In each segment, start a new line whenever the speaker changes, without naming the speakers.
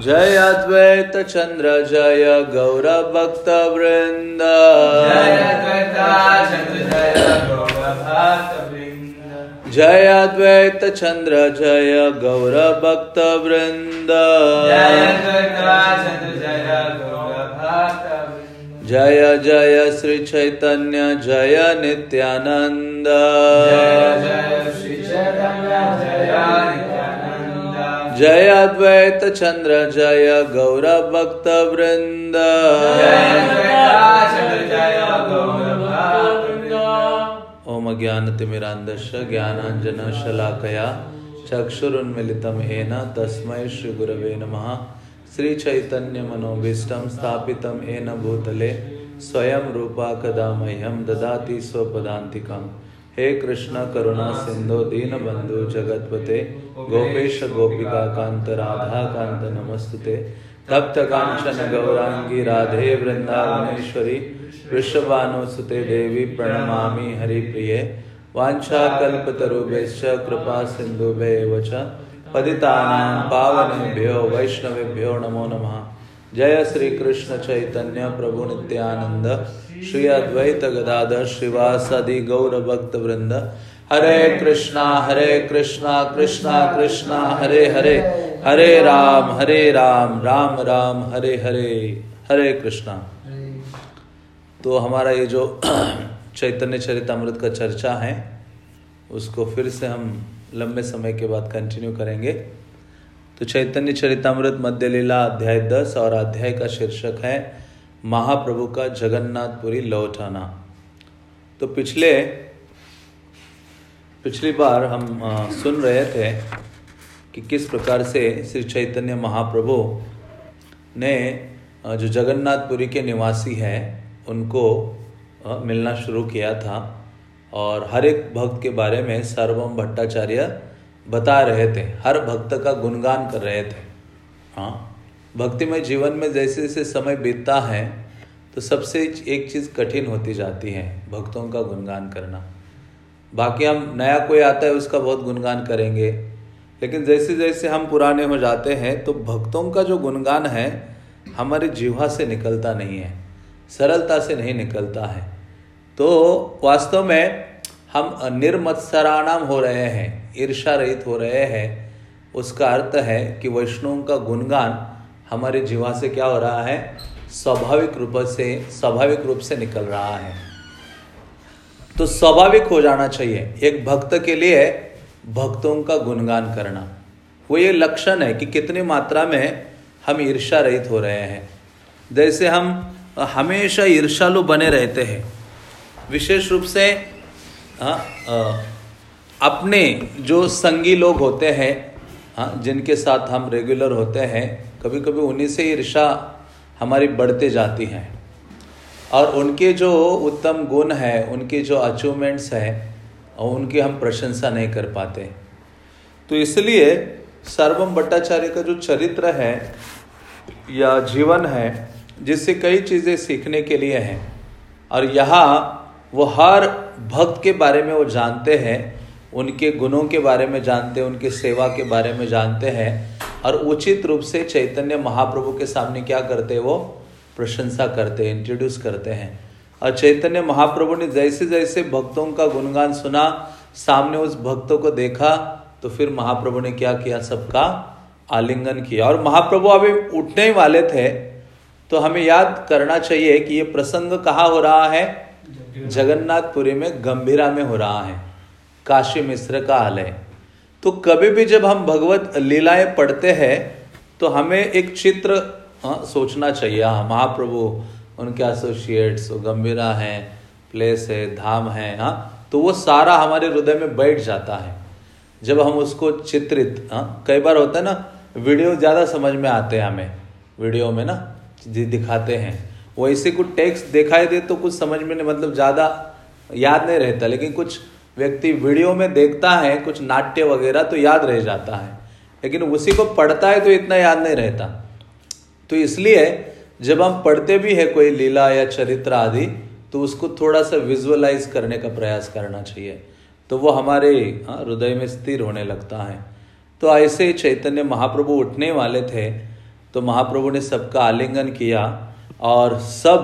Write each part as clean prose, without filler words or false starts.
जय अद्वैत चंद्र जय गौर भक्त वृंद।
जय अद्वैत चंद्र जय गौर भक्त वृंद।
जय अद्वैत चंद्र जय गौर भक्त वृंद।
जय अद्वैत चंद्र जय गौर भक्त वृंद।
जय जय श्री चैतन्य जय नित्यानंद।
जय जय श्री चैतन्य जय नित्यानंद।
जय अद्वैत चंद्र जय गौर भक्त वृंद।
जय अद्वैत चंद्र जय गौर भक्त वृंद।
ओम अज्ञानतिमिरान्धस्य ज्ञानाञ्जनशलाकया चक्षुरुन्मीलितं येन तस्मै श्री गुरवे नमः। श्री चैतन्य मनोभीष्टं स्थापितं येन भूतले स्वयं रूपा कदा मह्यं ददाति स्वपदान्तिकम्। हे कृष्ण करुणा सिंधु दीनबंधु जगतपते गोपेश गोपिका कांत राधा कांत नमस्तुते। तप्त कांचन गौरांगी राधे वृंदावनेश्वरी वृषभानुसुते देवी प्रणमामि हरिप्रिये। वाञ्छाकल्पतरुभ्यश्च कृपा सिन्धुभ्येव च पतितानां पावनेभ्यो वैष्णवेभ्यो नमो नमः। जय श्री कृष्ण चैतन्य प्रभु नित्यानंद श्री अद्वैत गदाधर श्रीवासादि गौर भक्त वृंद। हरे कृष्णा कृष्णा कृष्णा हरे हरे, हरे राम राम राम हरे हरे, हरे कृष्णा। तो हमारा ये जो चैतन्य चरितामृत का चर्चा है उसको फिर से हम लंबे समय के बाद कंटिन्यू करेंगे। तो चैतन्य चरितामृत मध्य लीला अध्याय 10 और अध्याय का शीर्षक है महाप्रभु का जगन्नाथपुरी लौटाना। तो पिछली बार हम सुन रहे थे कि किस प्रकार से श्री चैतन्य महाप्रभु ने जो जगन्नाथपुरी के निवासी हैं उनको मिलना शुरू किया था और हर एक भक्त के बारे में सर्वम भट्टाचार्य बता रहे थे, हर भक्त का गुणगान कर रहे थे। हाँ, भक्तिमय जीवन में जैसे जैसे समय बीतता है तो सबसे एक चीज़ कठिन होती जाती है, भक्तों का गुणगान करना। बाकी हम नया कोई आता है उसका बहुत गुणगान करेंगे, लेकिन जैसे जैसे हम पुराने हो जाते हैं तो भक्तों का जो गुणगान है हमारी जिह्वा से निकलता नहीं है, सरलता से नहीं निकलता है। तो वास्तव में हम निर्मत्सराणाम हो रहे हैं, ईर्षा रहित हो रहे हैं। उसका अर्थ है कि वैष्णवों का गुणगान हमारे जीवा से क्या हो रहा है, स्वाभाविक रूप से निकल रहा है। तो स्वाभाविक हो जाना चाहिए एक भक्त के लिए भक्तों का गुणगान करना। वो ये लक्षण है कि कितनी मात्रा में हम ईर्षा रहित हो रहे हैं। जैसे हम हमेशा ईर्षालु बने रहते हैं, विशेष रूप से अपने जो संगी लोग होते हैं, जिनके साथ हम रेगुलर होते हैं, कभी कभी उन्हीं से ईर्षा हमारी बढ़ते जाती है और उनके जो उत्तम गुण है, उनके जो अचीवमेंट्स हैं, उनकी हम प्रशंसा नहीं कर पाते। तो इसलिए सर्वम भट्टाचार्य का जो चरित्र है या जीवन है, जिससे कई चीज़ें सीखने के लिए हैं और यहाँ वो हर भक्त के बारे में वो जानते हैं, उनके गुणों के बारे में जानते हैं, उनकी सेवा के बारे में जानते हैं और उचित रूप से चैतन्य महाप्रभु के सामने क्या करते हैं, वो प्रशंसा करते हैं, इंट्रोड्यूस करते हैं। और चैतन्य महाप्रभु ने जैसे जैसे भक्तों का गुणगान सुना, सामने उस भक्तों को देखा, तो फिर महाप्रभु ने क्या किया, सबका आलिंगन किया। और महाप्रभु अभी उठने ही वाले थे तो हमें याद करना चाहिए कि ये प्रसंग कहाँ हो रहा है, जगन्नाथपुरी में गंभीरा में हो रहा है, काशी मिश्र का आलय। तो कभी भी जब हम भगवत लीलाएं पढ़ते हैं तो हमें एक चित्र सोचना चाहिए। महाप्रभु, उनके एसोसिएट्स, गंभीरा है, प्लेस है, धाम है, तो वो सारा हमारे हृदय में बैठ जाता है जब हम उसको चित्रित। कई बार होता है ना, वीडियो ज़्यादा समझ में आते हैं हमें, वीडियो में ना दिखाते हैं, वैसे कुछ टेक्स्ट दिखाई दे तो कुछ समझ में नहीं, मतलब ज़्यादा याद नहीं रहता। लेकिन कुछ व्यक्ति वीडियो में देखता है कुछ नाट्य वगैरह तो याद रह जाता है, लेकिन उसी को पढ़ता है तो इतना याद नहीं रहता। तो इसलिए जब हम पढ़ते भी है कोई लीला या चरित्र आदि, तो उसको थोड़ा सा विजुअलाइज करने का प्रयास करना चाहिए, तो वो हमारे हृदय में स्थिर होने लगता है। तो ऐसे चैतन्य महाप्रभु उठने वाले थे तो महाप्रभु ने सबका आलिंगन किया और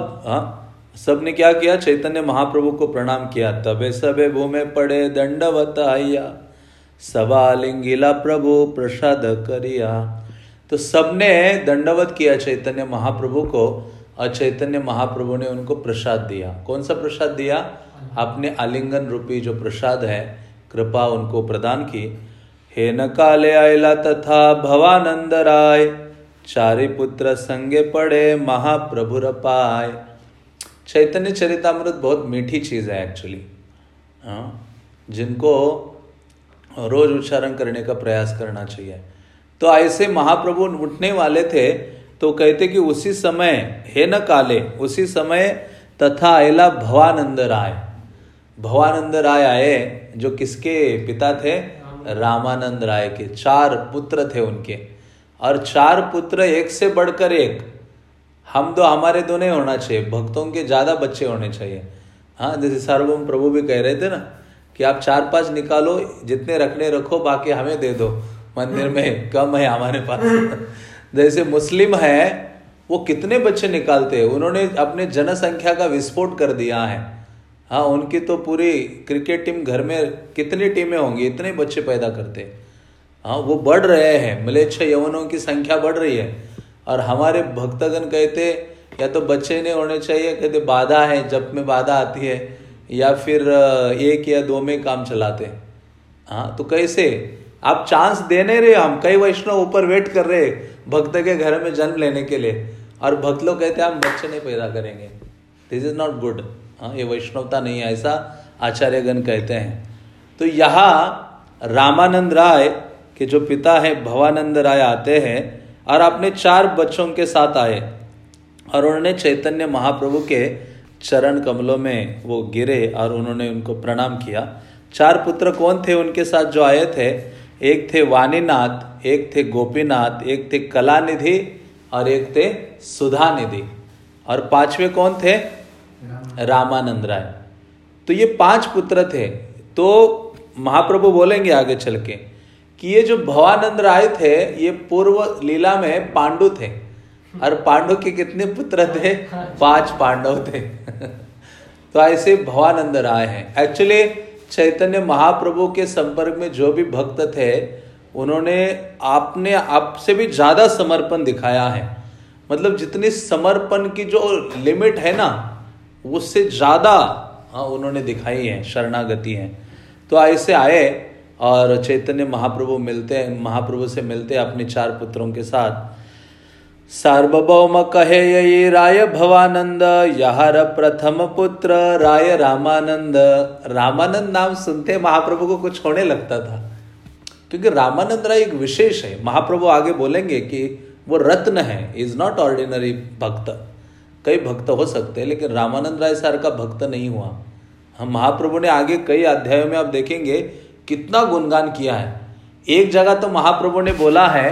सब ने क्या किया, चैतन्य महाप्रभु को प्रणाम किया। तबे सबे भूमे पड़े दंडवत आया, सवालिंगिला प्रभु प्रसाद करिया। तो सबने दंडवत किया चैतन्य महाप्रभु को और चैतन्य महाप्रभु ने उनको प्रसाद दिया। कौन सा प्रसाद दिया? अपने आलिंगन रूपी जो प्रसाद है, कृपा उनको प्रदान की। हे न काले आयला तथा भवानंद राय, चारि पुत्र संगे पड़े महाप्रभु रपाय। चैतन्य चरितामृत बहुत मीठी चीज है एक्चुअली, जिनको रोज उच्चारण करने का प्रयास करना चाहिए। तो ऐसे महाप्रभु उठने वाले थे तो कहते कि उसी समय, हे न काले, उसी समय तथा आयला भवानंद राय। भवानंद राय आए, जो किसके पिता थे? रामानंद राय के। 4 पुत्र थे उनके, और 4 पुत्र एक से बढ़कर एक। हमारे दो नहीं होना चाहिए, भक्तों के ज्यादा बच्चे होने चाहिए। हाँ, जैसे सार्वभौम प्रभु भी कह रहे थे ना कि आप 4-5 निकालो, जितने रखने रखो, बाकी हमें दे दो, मंदिर में कम है हमारे पास। जैसे मुस्लिम है, वो कितने बच्चे निकालते हैं, उन्होंने अपने जनसंख्या का विस्फोट कर दिया है। हाँ, उनकी तो पूरी क्रिकेट टीम, घर में कितनी टीमें होंगी, इतने बच्चे पैदा करते। हाँ, वो बढ़ रहे हैं, म्लेच्छ यवनों की संख्या बढ़ रही है। और हमारे भक्तगण कहते या तो बच्चे नहीं होने चाहिए, कहते बाधा है, जब में बाधा आती है, या फिर 1 या 2 में काम चलाते। हाँ, तो कैसे आप चांस दे नहीं रहे? हम कई वैष्णव ऊपर वेट कर रहे भक्त के घर में जन्म लेने के लिए, और भक्त लोग कहते हैं हम बच्चे नहीं पैदा करेंगे। This is not good. हाँ, ये वैष्णवता नहीं है, ऐसा आचार्यगण कहते हैं। तो यहाँ रामानंद राय के जो पिता है भवानंद राय आते हैं और अपने 4 बच्चों के साथ आए, और उन्होंने चैतन्य महाप्रभु के चरण कमलों में वो गिरे और उन्होंने उनको प्रणाम किया। 4 पुत्र कौन थे उनके साथ जो आए थे? एक थे वाणीनाथ, एक थे गोपीनाथ, एक थे कलानिधि और एक थे सुधानिधि, और 5वें कौन थे? रामानंद राय। तो ये 5 पुत्र थे। तो महाप्रभु बोलेंगे आगे चल के कि ये जो भवानंद राय थे, ये पूर्व लीला में पांडु थे, और पांडु के कितने पुत्र थे? 5 पांडव थे। तो ऐसे भवानंद राय हैं। एक्चुअली चैतन्य महाप्रभु के संपर्क में जो भी भक्त थे, उन्होंने आपने आपसे भी ज्यादा समर्पण दिखाया है। मतलब जितनी समर्पण की जो लिमिट है ना, उससे ज्यादा उन्होंने दिखाई है, शरणागति है। तो ऐसे आए और चैतन्य महाप्रभु से मिलते अपने 4 पुत्रों के साथ। सार्वभौम कहे यही राय भवानंद, यहार प्रथम पुत्र राय रामानंद। रामानंद नाम सुनते महाप्रभु को कुछ होने लगता था, क्योंकि रामानंद राय एक विशेष है। महाप्रभु आगे बोलेंगे कि वो रत्न है, इज नॉट ऑर्डिनरी भक्त। कई भक्त हो सकते हैं, लेकिन रामानंद राय सर का भक्त नहीं हुआ। हम महाप्रभु ने आगे कई अध्यायों में आप देखेंगे कितना गुणगान किया है। एक जगह तो महाप्रभु ने बोला है,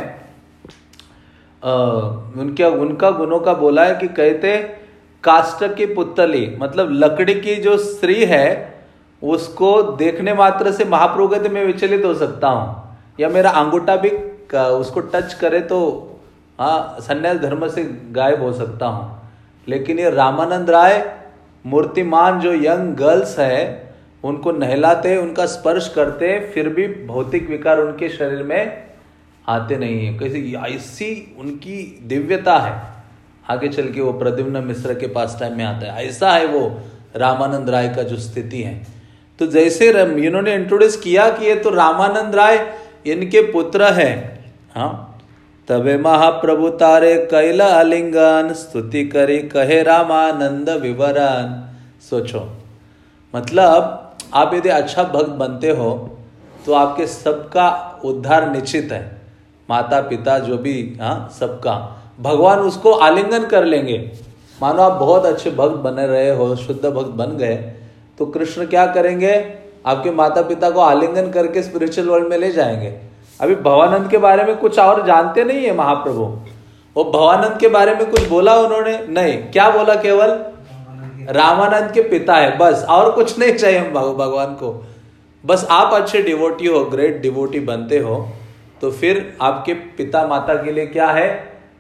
उनका गुणों का बोला है कि कहते काष्ठ की पुतली, मतलब लकड़ी की जो स्त्री है, उसको देखने मात्र से महाप्रभु कहते मैं विचलित हो सकता हूं, या मेरा अंगूठा भी उसको टच करे तो संन्यास धर्म से गायब हो सकता हूं। लेकिन ये रामानंद राय मूर्तिमान जो यंग गर्ल्स है, उनको नहलाते, उनका स्पर्श करते, फिर भी भौतिक विकार उनके शरीर में आते नहीं है। कैसे ऐसी उनकी दिव्यता है। आगे चल के वो प्रद्युम्न मिश्र के पास टाइम में आता है। ऐसा है वो रामानंद राय का जो स्थिति है। तो जैसे इन्होंने इंट्रोड्यूस किया कि ये तो रामानंद राय इनके पुत्र है। हाँ, तबे महाप्रभु तारे कैला आलिंगन, स्तुति करी कहे रामानंद विवरण। सोचो, मतलब आप यदि अच्छा भक्त बनते हो तो आपके सबका उद्धार निश्चित है। माता पिता जो भी, सबका भगवान उसको आलिंगन कर लेंगे। मानो आप बहुत अच्छे भक्त बने रहे हो, शुद्ध भक्त बन गए, तो कृष्ण क्या करेंगे? आपके माता पिता को आलिंगन करके स्पिरिचुअल वर्ल्ड में ले जाएंगे। अभी भवानंद के बारे में कुछ और जानते नहीं है महाप्रभु। वो भवानंद के बारे में कुछ बोला उन्होंने नहीं, क्या बोला? केवल रामानंद के पिता है, बस। और कुछ नहीं चाहिए हम भगवान को। बस आप अच्छे डिवोटी हो, ग्रेट डिवोटी बनते हो, तो फिर आपके पिता माता के लिए क्या है?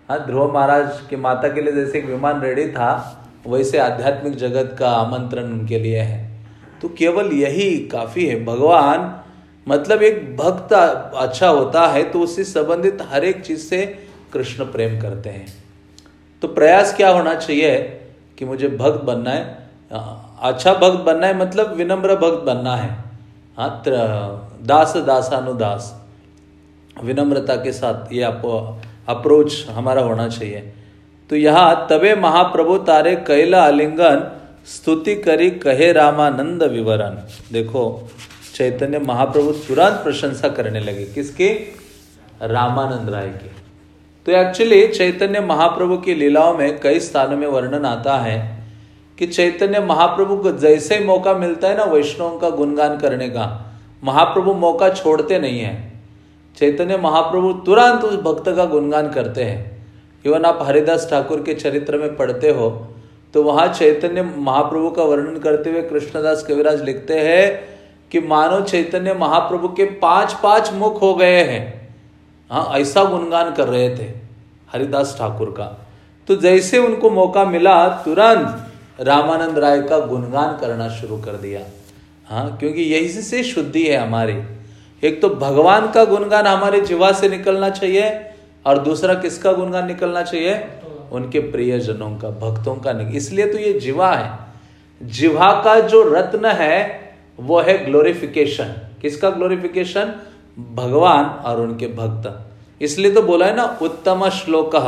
हाँ, ध्रुव महाराज की माता के लिए जैसे एक विमान रेडी था, वैसे आध्यात्मिक जगत का आमंत्रण उनके लिए है। तो केवल यही काफी है। भगवान मतलब एक भक्त अच्छा होता है तो उससे संबंधित हर एक चीज से कृष्ण प्रेम करते हैं। तो प्रयास क्या होना चाहिए कि मुझे भक्त बनना है, अच्छा भक्त बनना है, मतलब विनम्र भक्त बनना है। हाँ, दास दासानुदास, विनम्रता के साथ ये अप्रोच हमारा होना चाहिए। तो यहाँ तबे महाप्रभु तारे कैला आलिंगन स्तुति करी कहे रामानंद विवरण। देखो चैतन्य महाप्रभु तुरंत प्रशंसा करने लगे, किसकी? रामानंद राय की। तो एक्चुअली चैतन्य महाप्रभु की लीलाओं में कई स्थानों में वर्णन आता है कि चैतन्य महाप्रभु को जैसे ही मौका मिलता है ना वैष्णवों का गुणगान करने का, महाप्रभु मौका छोड़ते नहीं है। चैतन्य महाप्रभु तुरंत उस भक्त का गुणगान करते हैं। इवन आप हरिदास ठाकुर के चरित्र में पढ़ते हो तो वहां चैतन्य महाप्रभु का वर्णन करते हुए कृष्णदास कविराज लिखते हैं कि मानो चैतन्य महाप्रभु के 5 मुख हो गए हैं। हाँ, ऐसा गुणगान कर रहे थे हरिदास ठाकुर का। तो जैसे उनको मौका मिला तुरंत रामानंद राय का गुणगान करना शुरू कर दिया। हाँ, क्योंकि यही से शुद्धि है हमारी। एक तो भगवान का गुणगान हमारे जीवा से निकलना चाहिए और दूसरा किसका गुणगान निकलना चाहिए? उनके प्रियजनों का, भक्तों का नहीं। इसलिए तो ये जीवा है। जीवा का जो रत्न है वो है ग्लोरिफिकेशन। किसका ग्लोरिफिकेशन? भगवान और उनके भक्त। इसलिए तो बोला है ना उत्तम श्लोक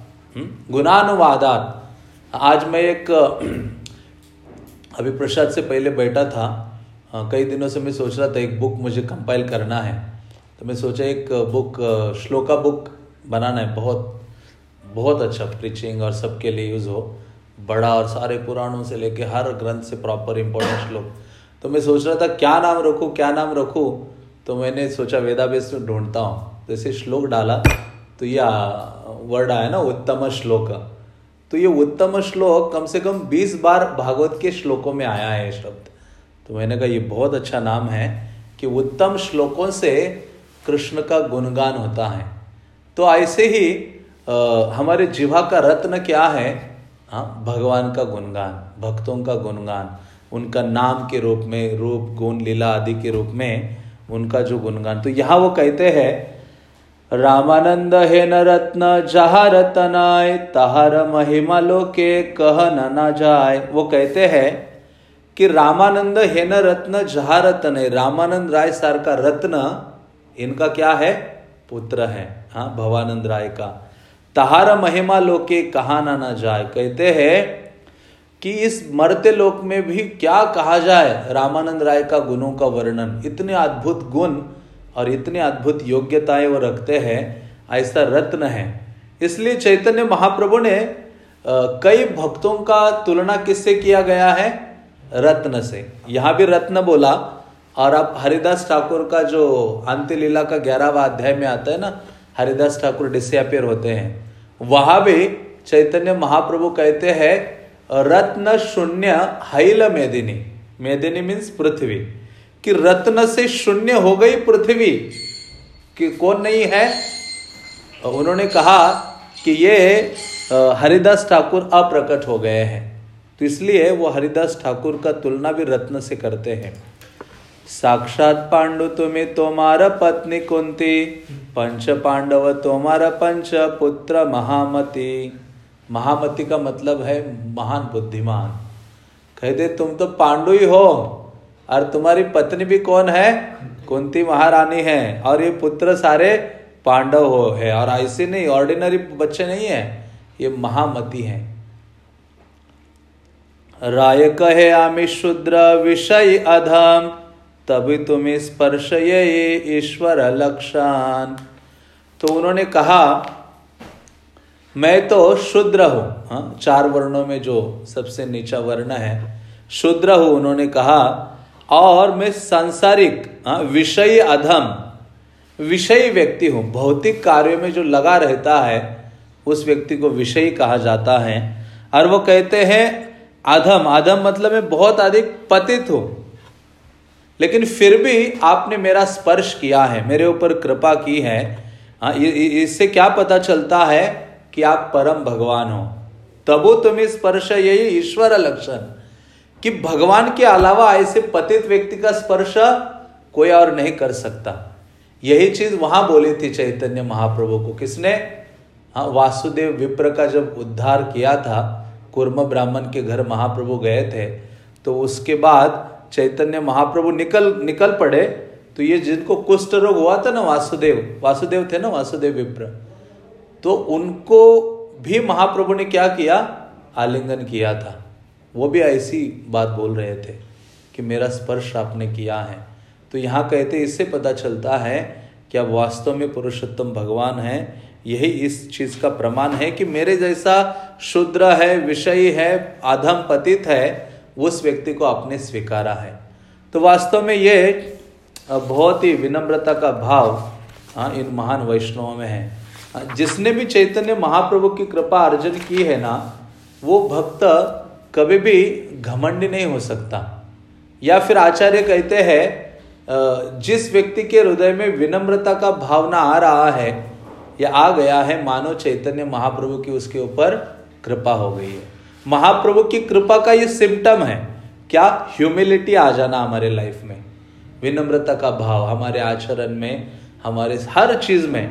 गुणानुवादात। आज मैं एक अभी प्रसाद से पहले बैठा था, कई दिनों से मैं सोच रहा था एक बुक मुझे कंपाइल करना है। तो मैं सोचा एक बुक, श्लोका बुक बनाना है, बहुत अच्छा प्रीचिंग और सबके लिए यूज हो, बड़ा और सारे पुराणों से लेके हर ग्रंथ से प्रॉपर इंपॉर्टेंट श्लोक। तो मैं सोच रहा था क्या नाम रखूं। तो मैंने सोचा वेदावेस में ढूंढता हूँ, जैसे श्लोक डाला तो ये वर्ड आया ना उत्तम श्लोक। तो ये उत्तम श्लोक कम से कम 20 बार भागवत के श्लोकों में आया है शब्द। तो मैंने कहा ये बहुत अच्छा नाम है कि उत्तम श्लोकों से कृष्ण का गुणगान होता है। तो ऐसे ही हमारे जिह्वा का रत्न क्या है? हाँ, भगवान का गुणगान, भक्तों का गुणगान, उनका नाम के रूप में, रूप गुण लीला आदि के रूप में उनका जो गुणगान। तो यहाँ वो कहते हैं रामानंद है न रत्न जहा रतनाय तहार महिमा लोके कह न जाए। वो कहते हैं कि रामानंद है न रत्न जहा रतन है। रामानंद राय सार का रत्न इनका क्या है? पुत्र है। हाँ, भवानंद राय का। तहार महिमा लोके कहा ना जाए। कहते हैं कि इस मरते लोक में भी क्या कहा जाए रामानंद राय का गुणों का वर्णन। इतने अद्भुत गुण और इतने अद्भुत योग्यताएं वो रखते हैं, ऐसा रत्न है। इसलिए चैतन्य महाप्रभु ने कई भक्तों का तुलना किससे किया गया है? रत्न से। यहां भी रत्न बोला। और आप हरिदास ठाकुर का जो अंत्य लीला का 11वां अध्याय में आता है ना, हरिदास ठाकुर डिसअपियर होते हैं, वहां भी चैतन्य महाप्रभु कहते हैं रत्न शून्य हैल मेदिनी। मेदिनी मीन्स पृथ्वी, कि रत्न से शून्य हो गई पृथ्वी, कि कौन नहीं है। उन्होंने कहा कि ये हरिदास ठाकुर अप्रकट हो गए हैं। तो इसलिए वो हरिदास ठाकुर का तुलना भी रत्न से करते हैं। साक्षात पांडु तुम्हें तोमारा पत्नी कुंती, पंच पांडव तोमारा पंच पुत्र महामती। महामती का मतलब है महान बुद्धिमान। कहते तुम तो पांडु ही हो और तुम्हारी पत्नी भी कौन है? कुंती महारानी है, और ये पुत्र सारे पांडव हो है। और ऐसे नहीं, ऑर्डिनरी बच्चे नहीं है, ये महामती हैं। राय कहे आमी शूद्र विषय अधम, तभी तुम्हें स्पर्श ये ईश्वर लक्षण। तो उन्होंने कहा मैं तो शूद्र हूं। हाँ, 4 वर्णों में जो सबसे नीचा वर्ण है शूद्र हूं, उन्होंने कहा। और मैं सांसारिक विषय अधम, विषयी व्यक्ति हूं। भौतिक कार्यों में जो लगा रहता है उस व्यक्ति को विषयी कहा जाता है। और वो कहते हैं अधम, अधम मतलब मैं बहुत अधिक पतित हूं, लेकिन फिर भी आपने मेरा स्पर्श किया है, मेरे ऊपर कृपा की है। हाँ, इससे क्या पता चलता है कि आप परम भगवान हो, तबो तुम्हें स्पर्श, यही ईश्वर लक्षण, कि भगवान के अलावा ऐसे पतित व्यक्ति का स्पर्श कोई और नहीं कर सकता। यही चीज वहां बोली थी चैतन्य महाप्रभु को। किसने? हाँ, वासुदेव विप्र का जब उद्धार किया था, कुर्म ब्राह्मण के घर महाप्रभु गए थे, तो उसके बाद चैतन्य महाप्रभु निकल पड़े। तो ये जिनको कुष्ठ रोग हुआ था ना, वासुदेव थे ना, वासुदेव विप्र, तो उनको भी महाप्रभु ने क्या किया? आलिंगन किया था। वो भी ऐसी बात बोल रहे थे कि मेरा स्पर्श आपने किया है। तो यहाँ कहते इससे पता चलता है कि आप वास्तव में पुरुषोत्तम भगवान हैं। यही इस चीज का प्रमाण है कि मेरे जैसा शूद्र है, विषयी है, अधम पतित है, उस व्यक्ति को आपने स्वीकारा है। तो वास्तव में ये बहुत ही विनम्रता का भाव इन महान वैष्णवों में है। जिसने भी चैतन्य महाप्रभु की कृपा अर्जन की है ना, वो भक्त कभी भी घमंडी नहीं हो सकता। या फिर आचार्य कहते हैं जिस व्यक्ति के हृदय में विनम्रता का भावना आ रहा है या आ गया है, मानो चैतन्य महाप्रभु की उसके ऊपर कृपा हो गई है। महाप्रभु की कृपा का ये सिम्टम है क्या? ह्यूमिलिटी आ जाना हमारे लाइफ में, विनम्रता का भाव हमारे आचरण में, हमारे हर चीज में।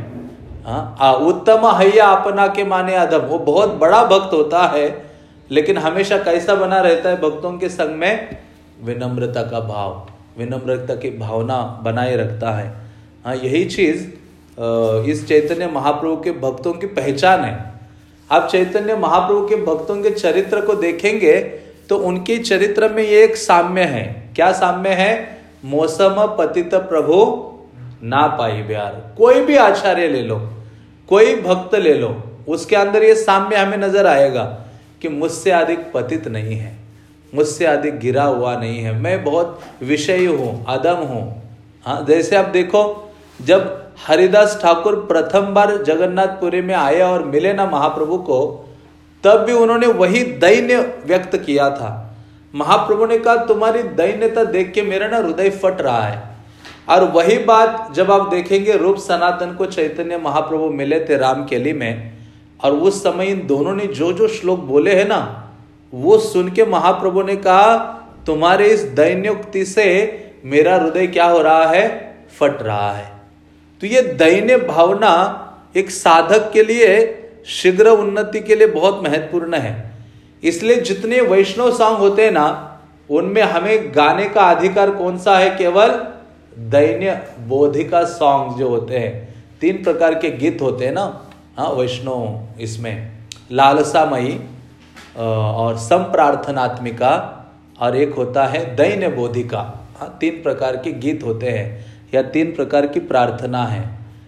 उत्तम हैया अपना के माने अधम। वो बहुत बड़ा भक्त होता है, लेकिन हमेशा कैसा बना रहता है भक्तों के संग में? विनम्रता का भाव, विनम्रता की भावना बनाए रखता है। यही चीज इस चैतन्य महाप्रभु के भक्तों की पहचान है। आप चैतन्य महाप्रभु के भक्तों के चरित्र को देखेंगे तो उनके चरित्र में ये एक साम्य है। क्या साम्य है? मौसम पतित प्रभु ना पाई ब्यार। कोई भी आचार्य ले लो, कोई भक्त ले लो, उसके अंदर ये साम्य हमें नजर आएगा कि मुझसे अधिक पतित नहीं है, मुझसे अधिक गिरा हुआ नहीं है, मैं बहुत विषयी हूं, अदम हूं। हाँ, जैसे आप देखो, जब हरिदास ठाकुर प्रथम बार जगन्नाथपुरी में आए और मिले ना महाप्रभु को, तब भी उन्होंने वही दैन्य व्यक्त किया था। महाप्रभु ने कहा तुम्हारी दैन्यता देख के मेरा ना हृदय फट रहा है। और वही बात जब आप देखेंगे रूप सनातन को चैतन्य महाप्रभु मिले थे रामकेली में, और उस समय इन दोनों ने जो जो श्लोक बोले हैं ना, वो सुन के महाप्रभु ने कहा तुम्हारे इस दैन्योक्ति से मेरा हृदय क्या हो रहा है? फट रहा है। तो ये दैन्य भावना एक साधक के लिए शीघ्र उन्नति के लिए बहुत महत्वपूर्ण है। इसलिए जितने वैष्णव सॉन्ग होते हैं ना, उनमें हमें गाने का अधिकार कौन सा है? केवल दैन्य बोधिका सॉन्ग जो होते हैं। 3 प्रकार के गीत होते हैं ना वैष्णव, इसमें लालसामयी और संप्रार्थनात्मिका और एक होता है दैन्य बोधिका। 3 प्रकार के गीत होते हैं या 3 प्रकार की प्रार्थना है।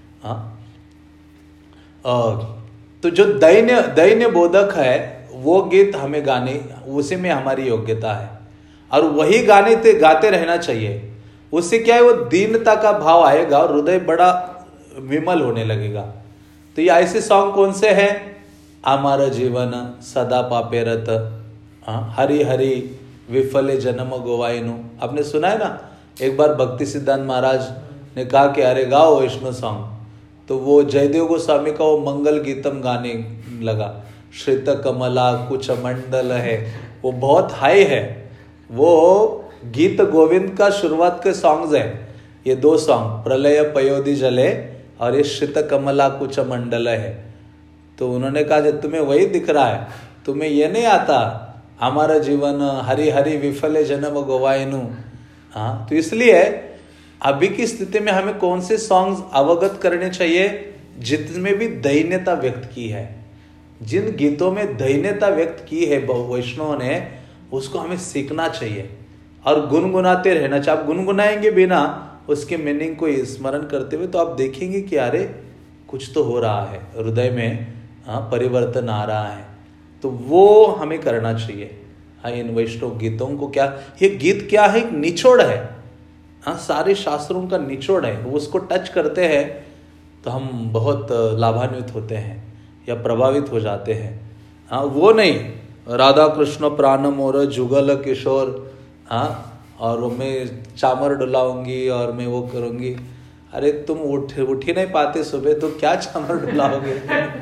तो जो दैन्य बोधक है वो गीत हमें गाने, उसी में हमारी योग्यता है और वही गाते रहना चाहिए। उससे क्या है, वो दीनता का भाव आएगा और हृदय बड़ा विमल होने लगेगा। तो ये ऐसे सॉन्ग कौन से हैं? हमारा जीवन सदा पापे रत, हरि हरि विफले जन्म गोवाइनु। आपने सुना है ना, एक बार भक्ति सिद्धांत महाराज ने कहा कि अरे गाओ वैष्णव सॉन्ग, तो वो जयदेव गोस्वामी का वो मंगल गीतम गाने लगा। श्रित कमला कुछ मंडल है, वो बहुत हाई है। वो गीत गोविंद का शुरुआत के सॉन्ग्स हैं ये 2 सॉन्ग, प्रलय पयोधि जले और ये श्रित कमला कुछ मंडल है। तो उन्होंने कहा जब तुम्हें वही दिख रहा है, तुम्हें ये नहीं आता हमारा जीवन हरि हरि विफले जन्म गोवाइनु। हाँ, तो इसलिए अभी की स्थिति में हमें कौन से सॉन्ग्स अवगत करने चाहिए? जितने भी दैन्यता व्यक्त की है, जिन गीतों में दैन्यता व्यक्त की है वैष्णव ने, उसको हमें सीखना चाहिए और गुनगुनाते रहना चाहिए। आप गुनगुनाएंगे बिना उसके मीनिंग को स्मरण करते हुए, तो आप देखेंगे कि अरे कुछ तो हो रहा है, हृदय में परिवर्तन आ रहा है। तो वो हमें करना चाहिए। इन वैष्णव गीतों को क्या, ये गीत क्या है? एक निचोड़ है। सारे शास्त्रों का निचोड़ है। उसको टच करते हैं तो हम बहुत लाभान्वित होते हैं या प्रभावित हो जाते हैं। वो नहीं राधा कृष्ण प्राण मोर जुगल किशोर, और मैं चामर डुलाऊंगी और मैं वो करूंगी, अरे तुम उठ ही नहीं पाते सुबह, तो क्या चामर डुलाओगे?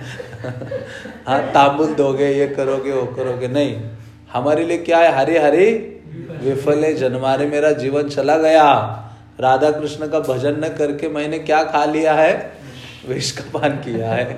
हाँ, तांबुल दोगे, ये करोगे, वो करोगे, नहीं। हमारे लिए क्या है? हरे हरे विफले जन्मारे, मेरा जीवन चला गया। राधा कृष्ण का भजन न करके मैंने क्या खा लिया है? विष का पान किया है।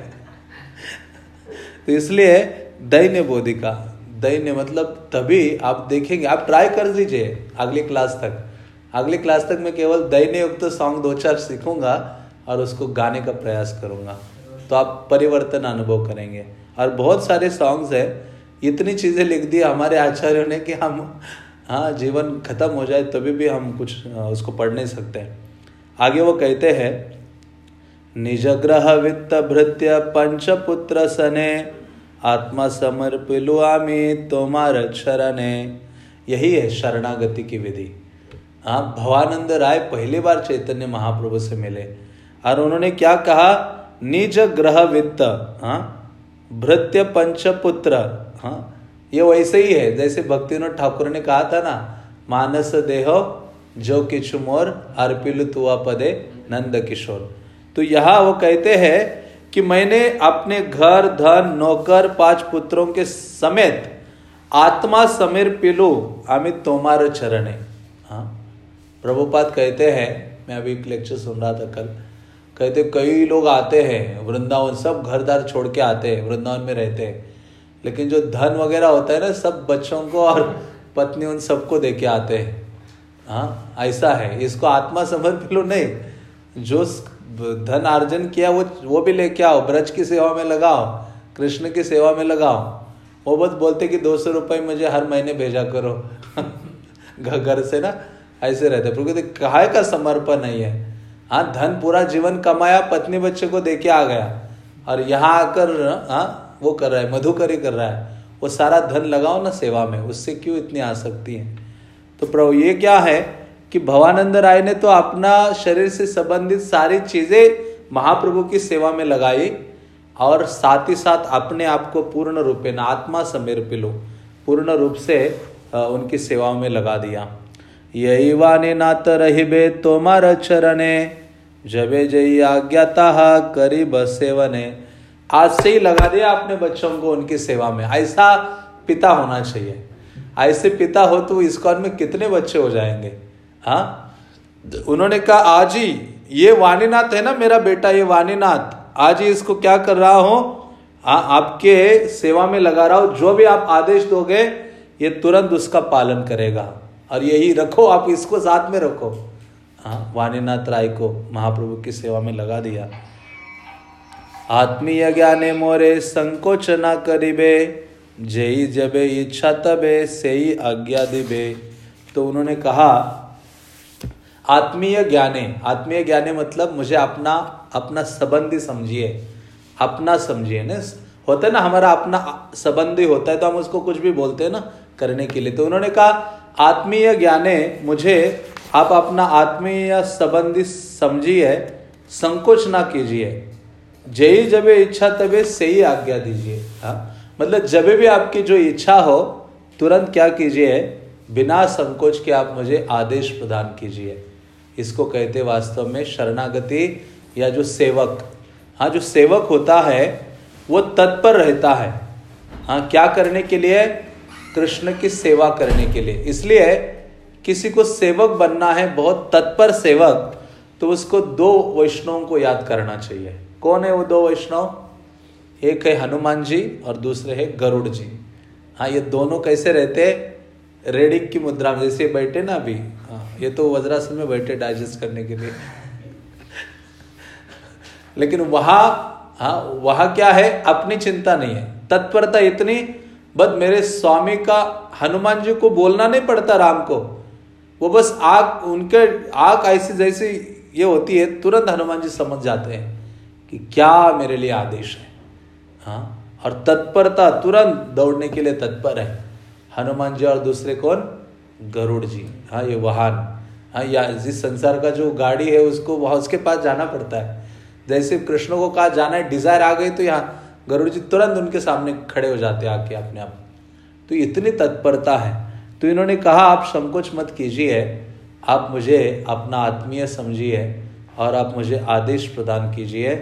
तो इसलिए दैन्य बोधिका, दैन्य मतलब तभी आप देखेंगे, आप ट्राई कर लीजिए अगली क्लास तक मैं केवल दैन्य युक्त सॉन्ग 2-4 सीखूंगा और उसको गाने का प्रयास करूंगा, तो आप परिवर्तन अनुभव करेंगे। और बहुत सारे सॉन्ग्स है, इतनी चीजें लिख दी हमारे आचार्यों ने कि हम जीवन खत्म हो जाए तभी भी हम कुछ उसको पढ़ नहीं सकते। आगे वो कहते हैं, निज ग्रह वित्त भृत्य पंचपुत्र सने, आत्मा समर्पिलु आमी तोमार शरणे। यही है शरणागति की विधि। भवानंद राय पहली बार चैतन्य महाप्रभु से मिले और उन्होंने क्या कहा? निज ग्रह वित्त भृत्य पंचपुत्र। ये वैसे ही है जैसे भक्तिविनोद ठाकुर ने कहा था ना, मानस देहो जो किछु मोर अर्पिलु तुआ पदे नंद किशोर। तो यहाँ वो कहते हैं कि मैंने अपने घर, धन, नौकर, 5 पुत्रों के समेत आत्मा समर्पिलु आमी तोमार चरणे। प्रभुपाद कहते हैं, मैं अभी एक लेक्चर सुन रहा था कल, कहते कई लोग आते हैं वृंदावन, सब घरदार छोड़ के आते हैं, वृंदावन में रहते हैं, लेकिन जो धन वगैरह होता है ना, सब बच्चों को और पत्नी उन सबको दे के आते हैं। ऐसा है, इसको आत्मा समर्पिलो नहीं। जो धन अर्जन किया वो भी लेके आओ, ब्रज की सेवा में लगाओ, कृष्ण की सेवा में लगाओ। वो बस बोलते कि 200 रुपये मुझे हर महीने भेजा करो घर से ना, ऐसे रहते। क्योंकि काहे का समर्पण नहीं है। धन पूरा जीवन कमाया, पत्नी बच्चे को देके आ गया, और यहाँ आकर वो कर रहा है, मधुकरी कर रहा है। वो सारा धन लगाओ ना सेवा में, उससे क्यों इतनी आसक्ति है? तो प्रभु ये क्या है कि भवानंद राय ने तो अपना शरीर से संबंधित सारी चीजें महाप्रभु की सेवा में लगाई, और साथ ही साथ अपने आप को पूर्ण रूपे न आत्मा समर्पिलो, पूर्ण रूप से उनकी सेवा में लगा दिया। यही वाणी नात रहिबे तोमार चरणे, जबे जई आज्ञाता करी बसेवने। आज से ही लगा दिया अपने बच्चों को उनकी सेवा में। ऐसा पिता होना चाहिए। ऐसे पिता हो तो इस्कॉन में कितने बच्चे हो जाएंगे। उन्होंने कहा आज ही ये वाणीनाथ है ना मेरा बेटा, ये वाणीनाथ, आज ही इसको क्या कर रहा हूं, आपके सेवा में लगा रहा हूं। जो भी आप आदेश दोगे ये तुरंत उसका पालन करेगा, और यही रखो, आप इसको साथ में रखो। वाणीनाथ राय को महाप्रभु की सेवा में लगा दिया। आत्मीय ज्ञाने मोरे संकोच न करिबे, जेई जबे इच्छा तबे सेई आज्ञा दिबे। तो उन्होंने कहा आत्मीय ज्ञाने मतलब मुझे अपना संबंधी समझिए, अपना समझिए ना। होता है ना हमारा अपना संबंधी होता है तो हम उसको कुछ भी बोलते हैं ना करने के लिए। तो उन्होंने कहा आत्मीय ज्ञाने, मुझे आप अपना आत्मीय संबंधी समझिए, संकोच ना कीजिए। जय जबे इच्छा तबे सही आज्ञा दीजिए। मतलब जब भी आपकी जो इच्छा हो तुरंत क्या कीजिए, बिना संकोच के आप मुझे आदेश प्रदान कीजिए। इसको कहते वास्तव में शरणागति, या जो सेवक। जो सेवक होता है वो तत्पर रहता है। क्या करने के लिए? कृष्ण की सेवा करने के लिए। इसलिए किसी को सेवक बनना है, बहुत तत्पर सेवक, तो उसको 2 वैष्णवों को याद करना चाहिए। कौन है वो 2 वैष्णव? एक है हनुमान जी और दूसरे है गरुड़ जी। ये दोनों कैसे रहते? रेडिक की मुद्रा में जैसे बैठे ना अभी। ये तो वज्रासन में बैठे डाइजेस्ट करने के लिए लेकिन वहां क्या है? अपनी चिंता नहीं है, तत्परता इतनी, बस मेरे स्वामी का, हनुमान जी को बोलना नहीं पड़ता राम को, वो बस उनके आंख ऐसी जैसी ये होती है, तुरंत हनुमान जी समझ जाते हैं कि क्या मेरे लिए आदेश है। और तत्परता, तुरंत दौड़ने के लिए तत्पर है हनुमान जी। और दूसरे कौन? गरुड़ जी। ये वाहन, या जिस संसार का जो गाड़ी है उसको उसके पास जाना पड़ता है। जैसे कृष्ण को कहा जाना है, डिजायर आ गई तो यहाँ गरुड़ जी तुरंत उनके सामने खड़े हो जाते हैं आके अपने आप। तो इतनी तत्परता है। तो इन्होंने कहा आप संकोच मत कीजिए, आप मुझे अपना आत्मीय समझिए, और आप मुझे आदेश प्रदान कीजिए।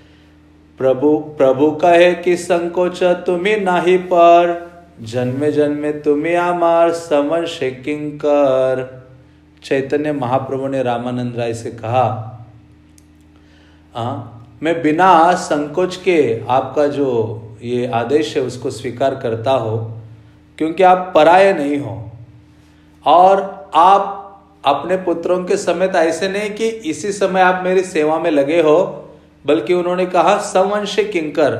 प्रभु कहे कि संकोच तुम्हें नाही पर, जन्मे जन्मे तुम्हें आमार समर्श किंकर। चैतन्य महाप्रभु ने रामानंद राय से कहा, मैं बिना संकोच के आपका जो ये आदेश है उसको स्वीकार करता हो, क्योंकि आप पराये नहीं हो और आप अपने पुत्रों के समेत ऐसे नहीं कि इसी समय आप मेरी सेवा में लगे हो, बल्कि उन्होंने कहा संवंश किंकर,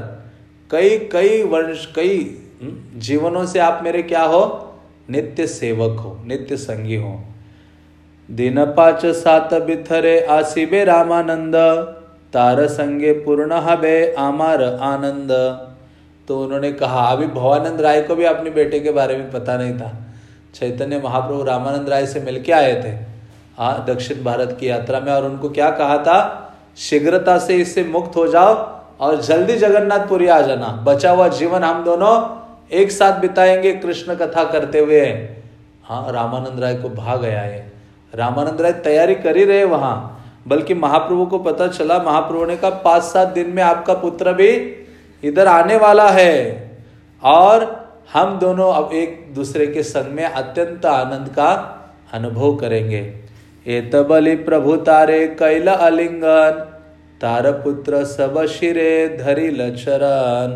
कई वर्ष कई जीवनों से आप मेरे क्या हो, नित्य सेवक हो, नित्य संगी हो। दिन 5-7 बिथरे आसीबे रामानंद, तार संगे पूर्ण हबे आमार आनंद। तो उन्होंने कहा, अभी भवानंद राय को भी अपने बेटे के बारे में पता नहीं था। चैतन्य महाप्रभु रामानंद राय से मिलके आए थे दक्षिण भारत की यात्रा में, और उनको क्या कहा था, शीघ्रता से इससे मुक्त हो जाओ और जल्दी जगन्नाथपुरी आ जाना, बचा हुआ जीवन हम दोनों एक साथ बिताएंगे कृष्ण कथा करते हुए। रामानंद राय को भाग गया है। रामानंद राय तैयारी कर ही रहे वहां, बल्कि महाप्रभु को पता चला, महाप्रभु ने कहा 5-7 दिन में आपका पुत्र भी इधर आने वाला है और हम दोनों अब एक दूसरे के संग में अत्यंत आनंद का अनुभव करेंगे। एत बलि प्रभु तारे कैला अलिंगन, तार पुत्र सब शिरे धरी लचरन।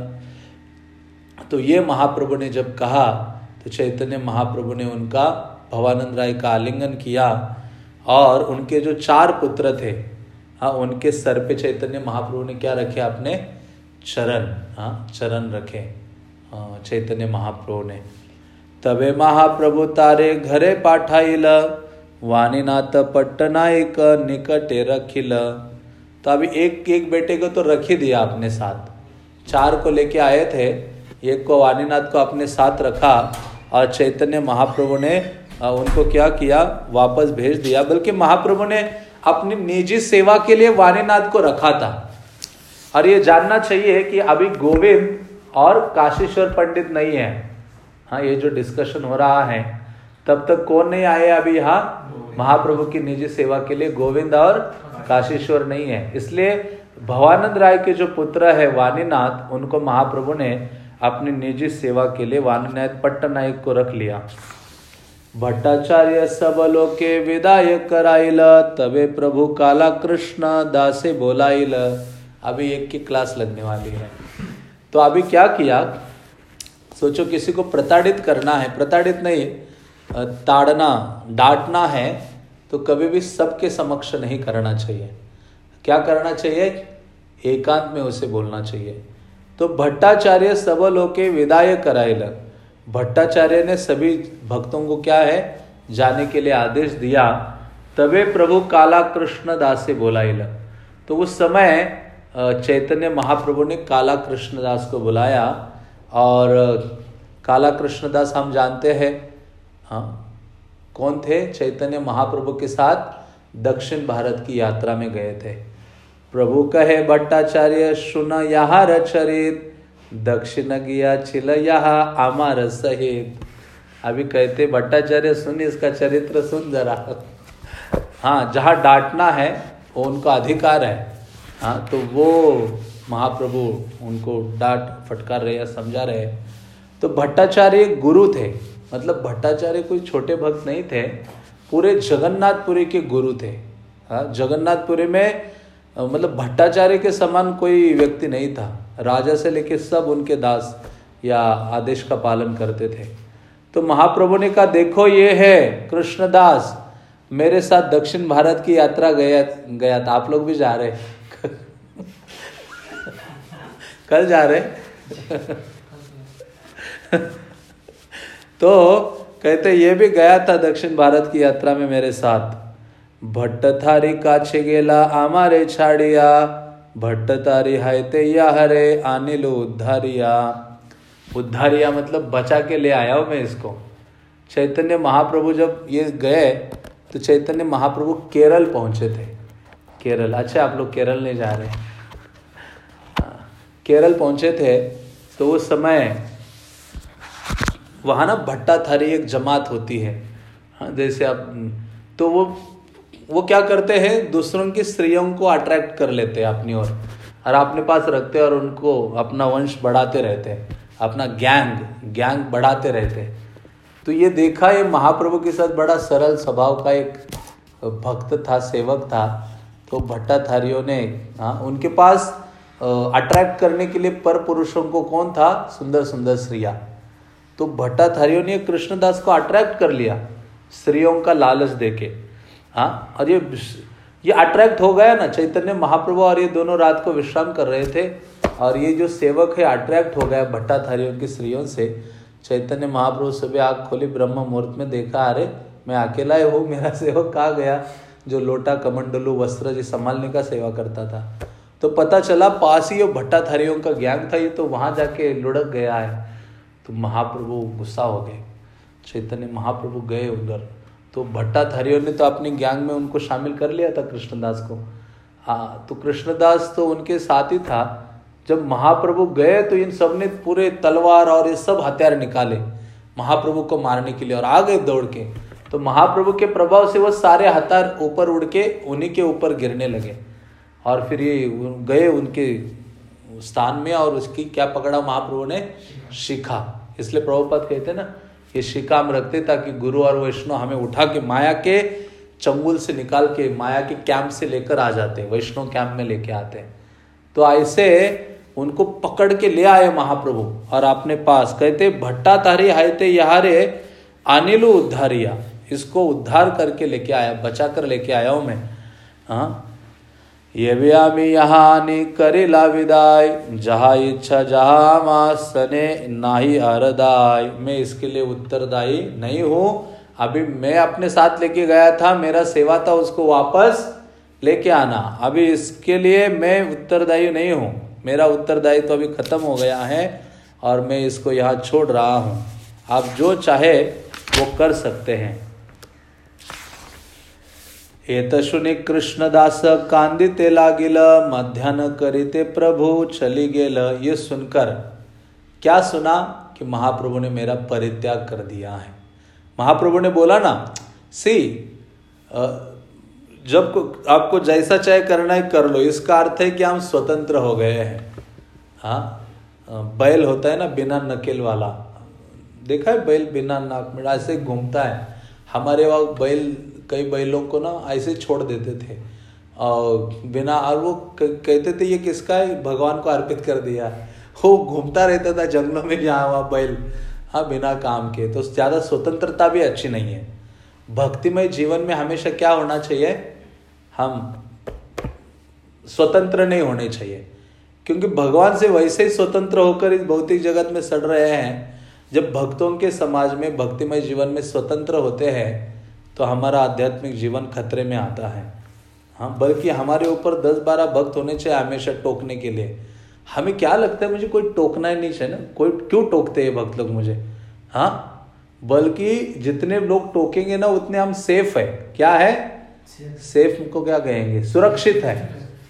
तो ये महाप्रभु ने जब कहा तो चैतन्य महाप्रभु ने उनका भवानंद राय का आलिंगन किया और उनके जो 4 पुत्र थे, उनके सर पे चैतन्य महाप्रभु ने क्या रखे, अपने चरण, चरण रखे चैतन्य महाप्रभु ने। तबे महाप्रभु तारे घरे पाठाइल, वाणीनाथ पट्टनायक निकटे रखिल। तो अभी एक बेटे को तो रख ही दिया अपने साथ, 4 को लेके आए थे, एक को वाणीनाथ को अपने साथ रखा और चैतन्य महाप्रभु ने उनको क्या किया, वापस भेज दिया। बल्कि महाप्रभु ने अपनी निजी सेवा के लिए वाणीनाथ को रखा था। और ये जानना चाहिए कि अभी गोविंद और काशीश्वर पंडित नहीं है। ये जो डिस्कशन हो रहा है, तब तक कौन नहीं आए अभी यहाँ महाप्रभु की निजी सेवा के लिए, गोविंद और काशीश्वर नहीं है। इसलिए भवानंद राय के जो पुत्र है वाणीनाथ, उनको महाप्रभु ने अपनी निजी सेवा के लिए वाणीनाथ पट्टनायक को रख लिया। भट्टाचार्य सब लोके विदाय कराइल, तबे प्रभु काला कृष्ण दासे बोलाइल। अभी एक की क्लास लगने वाली है। तो अभी क्या किया, सोचो किसी को प्रताड़ित करना है, प्रताड़ित नहीं, ताड़ना डांटना है, तो कभी भी सबके समक्ष नहीं करना चाहिए। क्या करना चाहिए, एकांत में उसे बोलना चाहिए। तो भट्टाचार्य सब लोके विदाय कराइल, भट्टाचार्य ने सभी भक्तों को क्या है, जाने के लिए आदेश दिया। तबे प्रभु काला कृष्ण दासे बोलाइल। तो उस समय चैतन्य महाप्रभु ने काला कृष्णदास को बुलाया, और काला कृष्णदास हम जानते हैं कौन थे, चैतन्य महाप्रभु के साथ दक्षिण भारत की यात्रा में गए थे। प्रभु कहे भट्टाचार्य सुन यहाँ रचरित, दक्षिण गया छिल यहाँ आमार सहित। अभी कहते भट्टाचार्य सुन इसका चरित्र सुन जरा। जहाँ डांटना है वो उनका अधिकार है। तो वो महाप्रभु उनको डांट फटकार रहे या समझा रहे। तो भट्टाचार्य गुरु थे, मतलब भट्टाचार्य कोई छोटे भक्त नहीं थे, पूरे जगन्नाथपुरी के गुरु थे। जगन्नाथपुरी में मतलब भट्टाचार्य के समान कोई व्यक्ति नहीं था। राजा से लेके सब उनके दास या आदेश का पालन करते थे। तो महाप्रभु ने कहा, देखो ये है कृष्णदास, मेरे साथ दक्षिण भारत की यात्रा गया था, आप लोग भी जा रहे कल जा रहे तो कहते ये भी गया था दक्षिण भारत की यात्रा में मेरे साथ। भट्टथारी काछे गेला आमारे छाड़िया, भट्टतारी हायते या हरे आनिलो उद्धारिया। उद्धारिया मतलब बचा के ले आया हूं मैं इसको। चैतन्य महाप्रभु जब ये गए तो चैतन्य महाप्रभु केरल पहुंचे थे। केरल, अच्छा आप लोग केरल नहीं जा रहे, केरल पहुंचे थे। तो उस समय वहाँ ना भट्टाथारी एक जमात होती है, जैसे आप, तो वो वो क्या करते हैं, दूसरों की स्त्रियों को अट्रैक्ट कर लेते हैं अपनी ओर और अपने पास रखते हैं और उनको अपना वंश बढ़ाते रहते हैं, अपना गैंग बढ़ाते रहते हैं। तो ये देखा, ये महाप्रभु के साथ बड़ा सरल स्वभाव का एक भक्त था, सेवक था। तो भट्टाचार्यों ने उनके पास अट्रैक्ट करने के लिए पर पुरुषों को कौन था, सुंदर सुंदर स्त्रियां। तो भट्टाचार्यों ने कृष्णदास को अट्रैक्ट कर लिया स्त्रियों का लालच देके। और ये अट्रैक्ट हो गया ना, चैतन्य महाप्रभु और ये दोनों रात को विश्राम कर रहे थे और ये जो सेवक है अट्रैक्ट हो गया भट्टाचार्यों की स्त्रियों से। चैतन्य महाप्रभु सुबह आँख खोली, ब्रह्म मुहूर्त में देखा, अरे मैं अकेला ही हूँ, मेरा सेवक कहाँ गया जो लोटा कमंडलू वस्त्र जी संभालने का सेवा करता था। तो पता चला पास ही वो भट्टाचार्यों का गैंग था, ये तो वहां जाके लुढ़क गया है। तो महाप्रभु गुस्सा हो गए, चैतन्य महाप्रभु गए उधर। तो भट्टाचार्यों ने तो अपनी गैंग में उनको शामिल कर लिया था कृष्णदास को। तो कृष्णदास तो उनके साथ ही था। जब महाप्रभु गए तो इन सब ने पूरे तलवार और ये सब हथियार निकाले महाप्रभु को मारने के लिए और आ गए दौड़ के। तो महाप्रभु के प्रभाव से वो सारे हथियार ऊपर उड़ के उन्हीं के ऊपर गिरने लगे और फिर ये गए उनके स्थान में और उसकी क्या पकड़ा महाप्रभु ने, शिखा। इसलिए प्रभुपाद कहते हैं ना, ये शिखा हम रखते ताकि गुरु और वैष्णव हमें उठा के माया के चंगुल से निकाल के माया के कैंप से लेकर आ जाते हैं, वैष्णव कैंप में लेके आते हैं। तो ऐसे उनको पकड़ के ले आए महाप्रभु और अपने पास कहते भट्टाचार्य हायते यहारे अनिलु उद्धारिया, इसको उद्धार करके लेके आया, बचा कर लेके आया हूं मैं। ये व्यामी यहाँ करेला विदाय, जहा इच्छा जहा मासने नाही अरदाय। मैं इसके लिए उत्तरदायी नहीं हूं। अभी मैं अपने साथ लेके गया था, मेरा सेवा था उसको वापस लेके आना, अभी इसके लिए मैं उत्तरदायी नहीं हूं। मेरा उत्तरदायित्व तो अभी खत्म हो गया है और मैं इसको यहाँ छोड़ रहा हूं। आप जो चाहे वो कर सकते हैं। एतशुनि कृष्णदास कांदिते लागिल, मध्यान्ह करिते प्रभु चली गेल। ये सुनकर क्या सुना कि महाप्रभु ने मेरा परित्याग कर दिया है। महाप्रभु ने बोला ना, जब आपको जैसा चाहे करना है कर लो, इसका अर्थ है कि हम स्वतंत्र हो गए हैं। बैल होता है ना बिना नकेल वाला, देखा है बैल बिना नाक में ऐसे घूमता है। हमारे वहाँ बैल, कई बैलों को ना ऐसे छोड़ देते थे और बिना, और वो कहते थे ये किसका है, भगवान को अर्पित कर दिया। वो घूमता रहता था जंगलों में जहाँ वहाँ बैल, बिना काम के। तो ज़्यादा स्वतंत्रता भी अच्छी नहीं है। भक्तिमय जीवन में हमेशा क्या होना चाहिए, हम स्वतंत्र नहीं होने चाहिए, क्योंकि भगवान से वैसे ही स्वतंत्र होकर इस भौतिक जगत में सड़ रहे हैं। जब भक्तों के समाज में भक्तिमय जीवन में स्वतंत्र होते हैं तो हमारा आध्यात्मिक जीवन खतरे में आता है। बल्कि हमारे ऊपर 10-12 भक्त होने चाहिए हमेशा टोकने के लिए। हमें क्या लगता है, मुझे कोई टोकना ही नहीं चाहिए ना, कोई क्यों टोकते हैं भक्त लोग मुझे। बल्कि जितने लोग टोकेंगे ना उतने हम सेफ है। क्या है सेफ, को क्या कहेंगे, सुरक्षित है।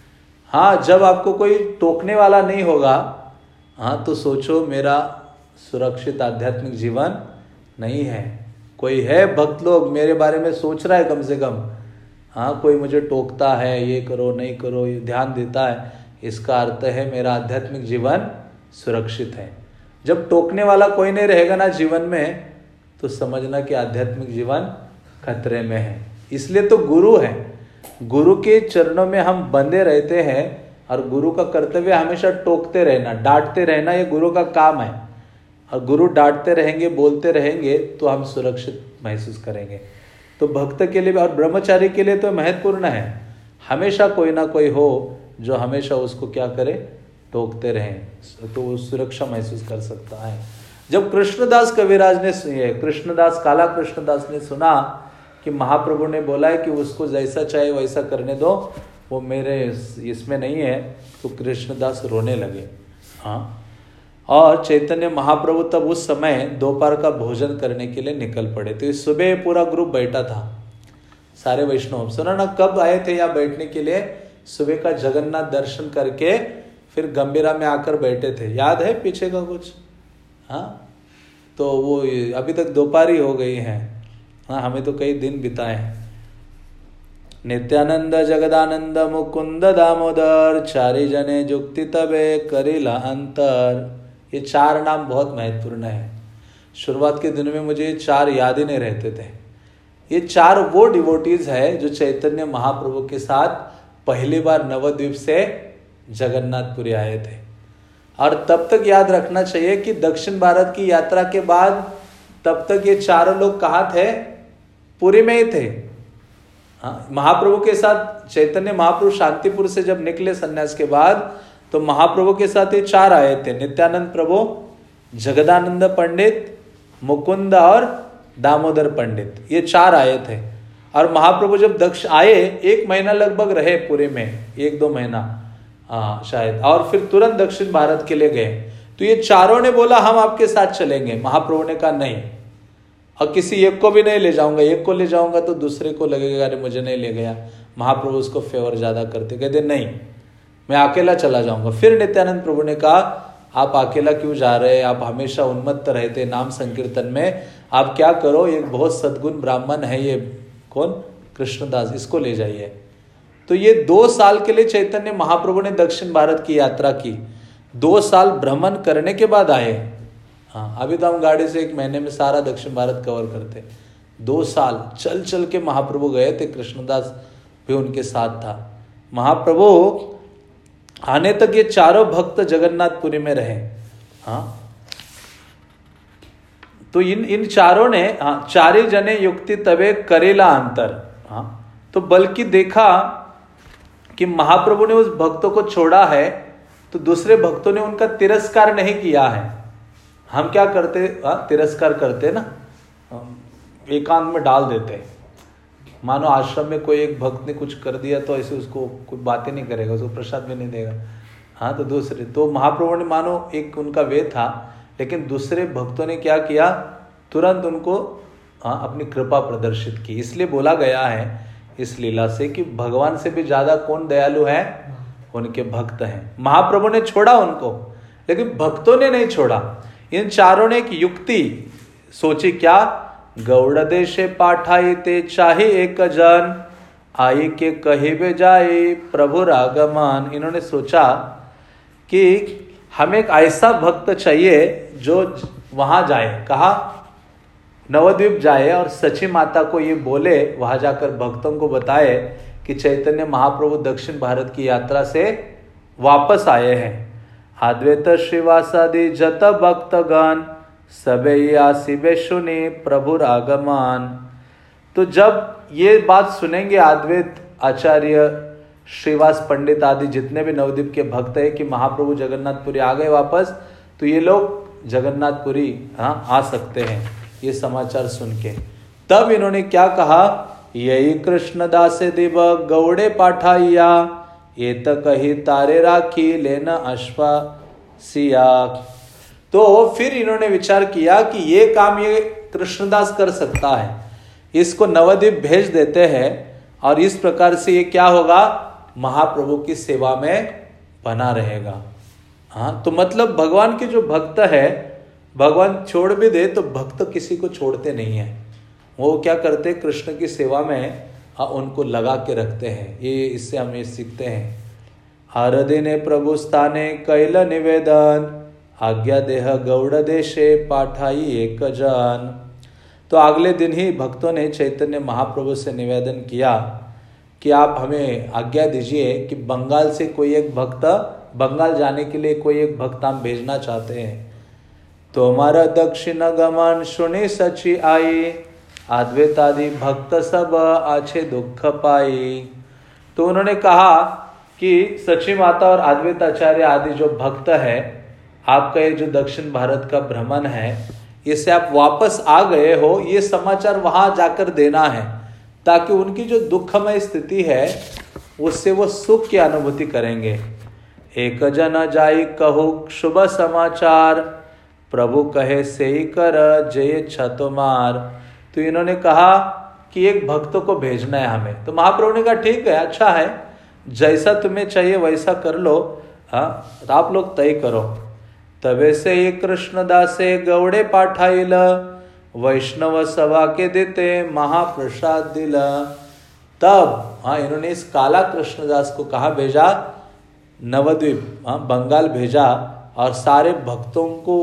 जब आपको कोई टोकने वाला नहीं होगा, तो सोचो मेरा सुरक्षित आध्यात्मिक जीवन नहीं है। कोई है भक्त लोग मेरे बारे में सोच रहा है कम से कम, कोई मुझे टोकता है, ये करो नहीं करो, ये ध्यान देता है, इसका अर्थ है मेरा आध्यात्मिक जीवन सुरक्षित है। जब टोकने वाला कोई नहीं रहेगा ना जीवन में, तो समझना कि आध्यात्मिक जीवन खतरे में है। इसलिए तो गुरु है, गुरु के चरणों में हम बंधे रहते हैं और गुरु का कर्तव्य हमेशा टोकते रहना, डांटते रहना, ये गुरु का काम है। और गुरु डांटते रहेंगे, बोलते रहेंगे तो हम सुरक्षित महसूस करेंगे। तो भक्त के लिए और ब्रह्मचारी के लिए तो महत्वपूर्ण है, हमेशा कोई ना कोई हो जो हमेशा उसको क्या करे, टोकते रहें, तो वो सुरक्षा महसूस कर सकता है। जब कृष्णदास कविराज ने, कृष्णदास काला कृष्णदास ने सुना कि महाप्रभु ने बोला है कि उसको जैसा चाहे वैसा करने दो, वो मेरे इसमें नहीं है, तो कृष्णदास रोने लगे। और चैतन्य महाप्रभु तब उस समय दोपहर का भोजन करने के लिए निकल पड़े। तो इस सुबह पूरा ग्रुप बैठा था, सारे वैष्णव। सुना ना कब आए थे यहाँ बैठने के लिए, सुबह का जगन्नाथ दर्शन करके फिर गंभीरा में आकर बैठे थे। याद है पीछे का कुछ? तो वो अभी तक दोपहर ही हो गई है। हमें तो कई दिन बिताए हैं। नित्यानंद जगदानंद मुकुंद दामोदर, चारि जने युक्ति तबे करिला अंतर। ये 4 नाम बहुत महत्वपूर्ण है। शुरुआत के दिनों में मुझे ये 4 याद ही नहीं रहते थे। ये 4 वो डिवोटीज है जो चैतन्य महाप्रभु के साथ पहली बार नवद्वीप से जगन्नाथपुरी आए थे। और तब तक याद रखना चाहिए कि दक्षिण भारत की यात्रा के बाद तब तक ये 4 लोग कहाँ थे? पुरी में ही थे। हाँ, महाप्रभु के साथ चैतन्य महाप्रभु शांतिपुर से जब निकले सन्यास के बाद, तो महाप्रभु के साथ ये 4 आए थे। नित्यानंद प्रभु, जगदानंद पंडित, मुकुंद और दामोदर पंडित, ये 4 आए थे। और महाप्रभु जब दक्ष आए 1 महीना लगभग रहे पुरी में, 1-2 महीना शायद, और फिर तुरंत दक्षिण भारत के लिए गए। तो ये 4 ने बोला हम आपके साथ चलेंगे। महाप्रभु ने कहा नहीं, और किसी एक को भी नहीं ले जाऊंगा। एक को ले जाऊंगा तो दूसरे को लगेगा अरे मुझे नहीं ले गया। महाप्रभु उसको फेवर ज्यादा करते, कहते नहीं मैं अकेला चला जाऊंगा। फिर नित्यानंद प्रभु ने कहा आप अकेला क्यों जा रहे हैं? आप हमेशा उन्मत्त रहते नाम संकीर्तन में। आप क्या करो, एक बहुत सद्गुण ब्राह्मण है, ये कौन? कृष्णदास, इसको ले जाइए। तो ये 2 साल के लिए चैतन्य महाप्रभु ने दक्षिण भारत की यात्रा की। 2 साल भ्रमण करने के बाद आए। हाँ, अभी तो हम गाड़ी से 1 महीने में सारा दक्षिण भारत कवर करते। 2 साल चल चल के महाप्रभु गए थे। कृष्णदास भी उनके साथ था। महाप्रभु आने तक ये 4 भक्त जगन्नाथपुरी में रहे। हाँ, तो इन 4 ने, हाँ, 4 जने युक्ति तबे करेला अंतर। हाँ, तो बल्कि देखा कि महाप्रभु ने उस भक्तों को छोड़ा है तो दूसरे भक्तों ने उनका तिरस्कार नहीं किया है। हम क्या करते, तिरस्कार करते ना, एकांत में डाल देते। मानो आश्रम में कोई एक भक्त ने कुछ कर दिया तो ऐसे उसको कोई बातें नहीं करेगा, उसको प्रसाद भी नहीं देगा। हाँ, तो दूसरे, तो महाप्रभु ने मानो एक उनका वे था, लेकिन दूसरे भक्तों ने क्या किया, तुरंत उनको अपनी कृपा प्रदर्शित की। इसलिए बोला गया है इस लीला से कि भगवान से भी ज्यादा कौन दयालु है? उनके भक्त हैं। महाप्रभु ने छोड़ा उनको, लेकिन भक्तों ने नहीं छोड़ा। इन 4 ने एक युक्ति सोची, क्या? गौड़ देशे पाठाई ते चाहे एक जन, आई के कहिबे जाए प्रभु रागमान। इन्होंने सोचा कि हमें एक ऐसा भक्त चाहिए जो वहां जाए, कहा? नवद्वीप जाए और सची माता को ये बोले, वहां जाकर भक्तों को बताए कि चैतन्य महाप्रभु दक्षिण भारत की यात्रा से वापस आए हैं। अद्वैत श्रीवासादि जत भक्तगण सबे आसिबे सुनी प्रभु आगमन। तो जब ये बात सुनेंगे अद्वैत आचार्य, श्रीवास पंडित आदि जितने भी नवद्वीप के भक्त हैं कि महाप्रभु जगन्नाथपुरी आ गए वापस, तो ये लोग जगन्नाथपुरी आ सकते हैं। ये समाचार सुन के तब इन्होंने क्या कहा, यही कृष्णदास दिव गौड़े पाठाइया, ये तो कही तारे राखी लेना अश्वा सिया। तो फिर इन्होंने विचार किया कि ये काम ये कृष्णदास कर सकता है, इसको नवद्वीप भेज देते हैं और इस प्रकार से ये क्या होगा, महाप्रभु की सेवा में बना रहेगा। हाँ, तो मतलब भगवान के जो भक्त है, भगवान छोड़ भी दे तो भक्त किसी को छोड़ते नहीं है। वो क्या करते, कृष्ण की सेवा में उनको लगा के रखते हैं। ये इससे हम ये सीखते हैं। हर दिन प्रभु स्थाने कैल निवेदन, आज्ञा देह गौड़ देशे पाठाई एक जन। तो अगले दिन ही भक्तों ने चैतन्य महाप्रभु से निवेदन किया कि आप हमें आज्ञा दीजिए कि बंगाल से कोई एक भक्त, बंगाल जाने के लिए कोई एक भक्त हम भेजना चाहते हैं। तो हमारा दक्षिण गमन सुनी सची आई, अद्वैतादि भक्त सब आछे दुख पाई। तो उन्होंने कहा कि सची माता और अद्वैत आचार्य आदि जो भक्त है, आपका ये जो दक्षिण भारत का भ्रमण है, इससे आप वापस आ गए हो, ये समाचार वहां जाकर देना है, ताकि उनकी जो दुखमय स्थिति है उससे वो सुख की अनुभूति करेंगे। एक जन जाई कहु शुभ समाचार, प्रभु कहे से ही कर जय छतुमार। तो इन्होंने कहा कि एक भक्त को भेजना है हमें। तो महाप्रभु ने कहा ठीक है, अच्छा है, जैसा तुम्हें चाहिए वैसा कर लो। हाँ, आप लोग तय करो। तबे से ही कृष्णदासे गौड़े पाठाइल, वैष्णव सभा के देते महाप्रसाद दिला। तब इन्होंने इस काला कृष्णदास को कहाँ भेजा, नवद्वीप बंगाल भेजा, और सारे भक्तों को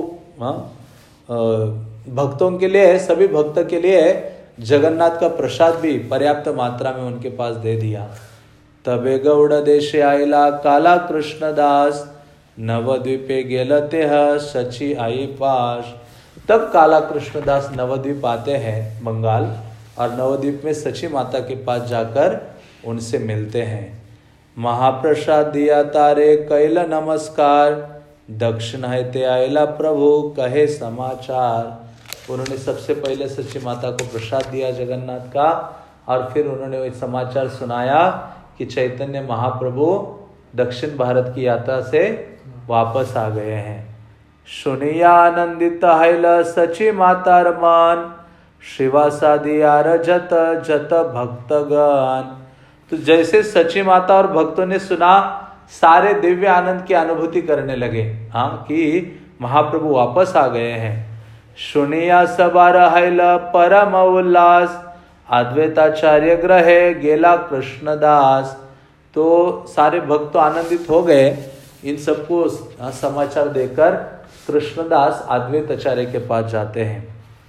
भक्तों के लिए, सभी भक्त के लिए जगन्नाथ का प्रसाद भी पर्याप्त मात्रा में उनके पास दे दिया। तबे गौड़ देशे आइला काला कृष्णदास, नवद्वीपे गेलते सची आई पास। तब काला कृष्णदास नवद्वीप आते हैं बंगाल, और नवद्वीप में सची माता के पास जाकर उनसे मिलते हैं। महाप्रसाद दिया तारे कैल नमस्कार, दक्षिण है आयला प्रभु कहे समाचार। उन्होंने सबसे पहले सच्ची माता को प्रसाद दिया जगन्नाथ का, और फिर उन्होंने वही समाचार सुनाया कि चैतन्य महाप्रभु दक्षिण भारत की यात्रा से वापस आ गए हैं। सुनिया आनंदित हैल सची माता रमान, शिवासा दिया रजत जत भक्तगण। तो जैसे सची माता और भक्तों ने सुना, सारे दिव्य आनंद की अनुभूति करने लगे कि महाप्रभु वापस आ गए हैं। सुनिया सबार हैल परम उल्लास, अद्वैताचार्य ग्रहे गेला कृष्णदास। तो सारे भक्त आनंदित हो गए इन सबको समाचार देकर। कृष्णदास अद्वैत आचार्य के पास जाते हैं।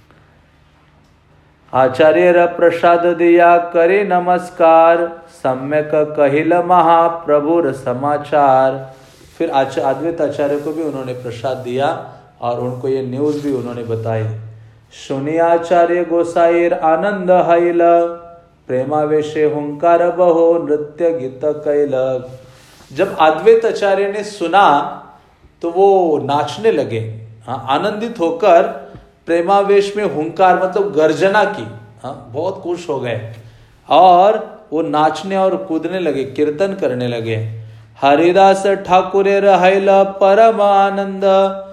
आचार्य प्रसाद दिया करे नमस्कार, सम्यक कहिल महाप्रभुर समाचार। फिर अद्वैत आचार्य को भी उन्होंने प्रसाद दिया और उनको ये न्यूज भी उन्होंने बताई। सुनी आचार्य गोसाईर आनंद हैल, प्रेमावेशे हुंकार बहो नृत्य गीत कैलक। जब अद्वैत आचार्य ने सुना तो वो नाचने लगे, आनंदित होकर प्रेमावेश में हुंकार मतलब गर्जना की, बहुत खुश हो गए और वो नाचने और कूदने लगे, कीर्तन करने लगे। हरिदास ठाकुरे रहैल परम आनंद,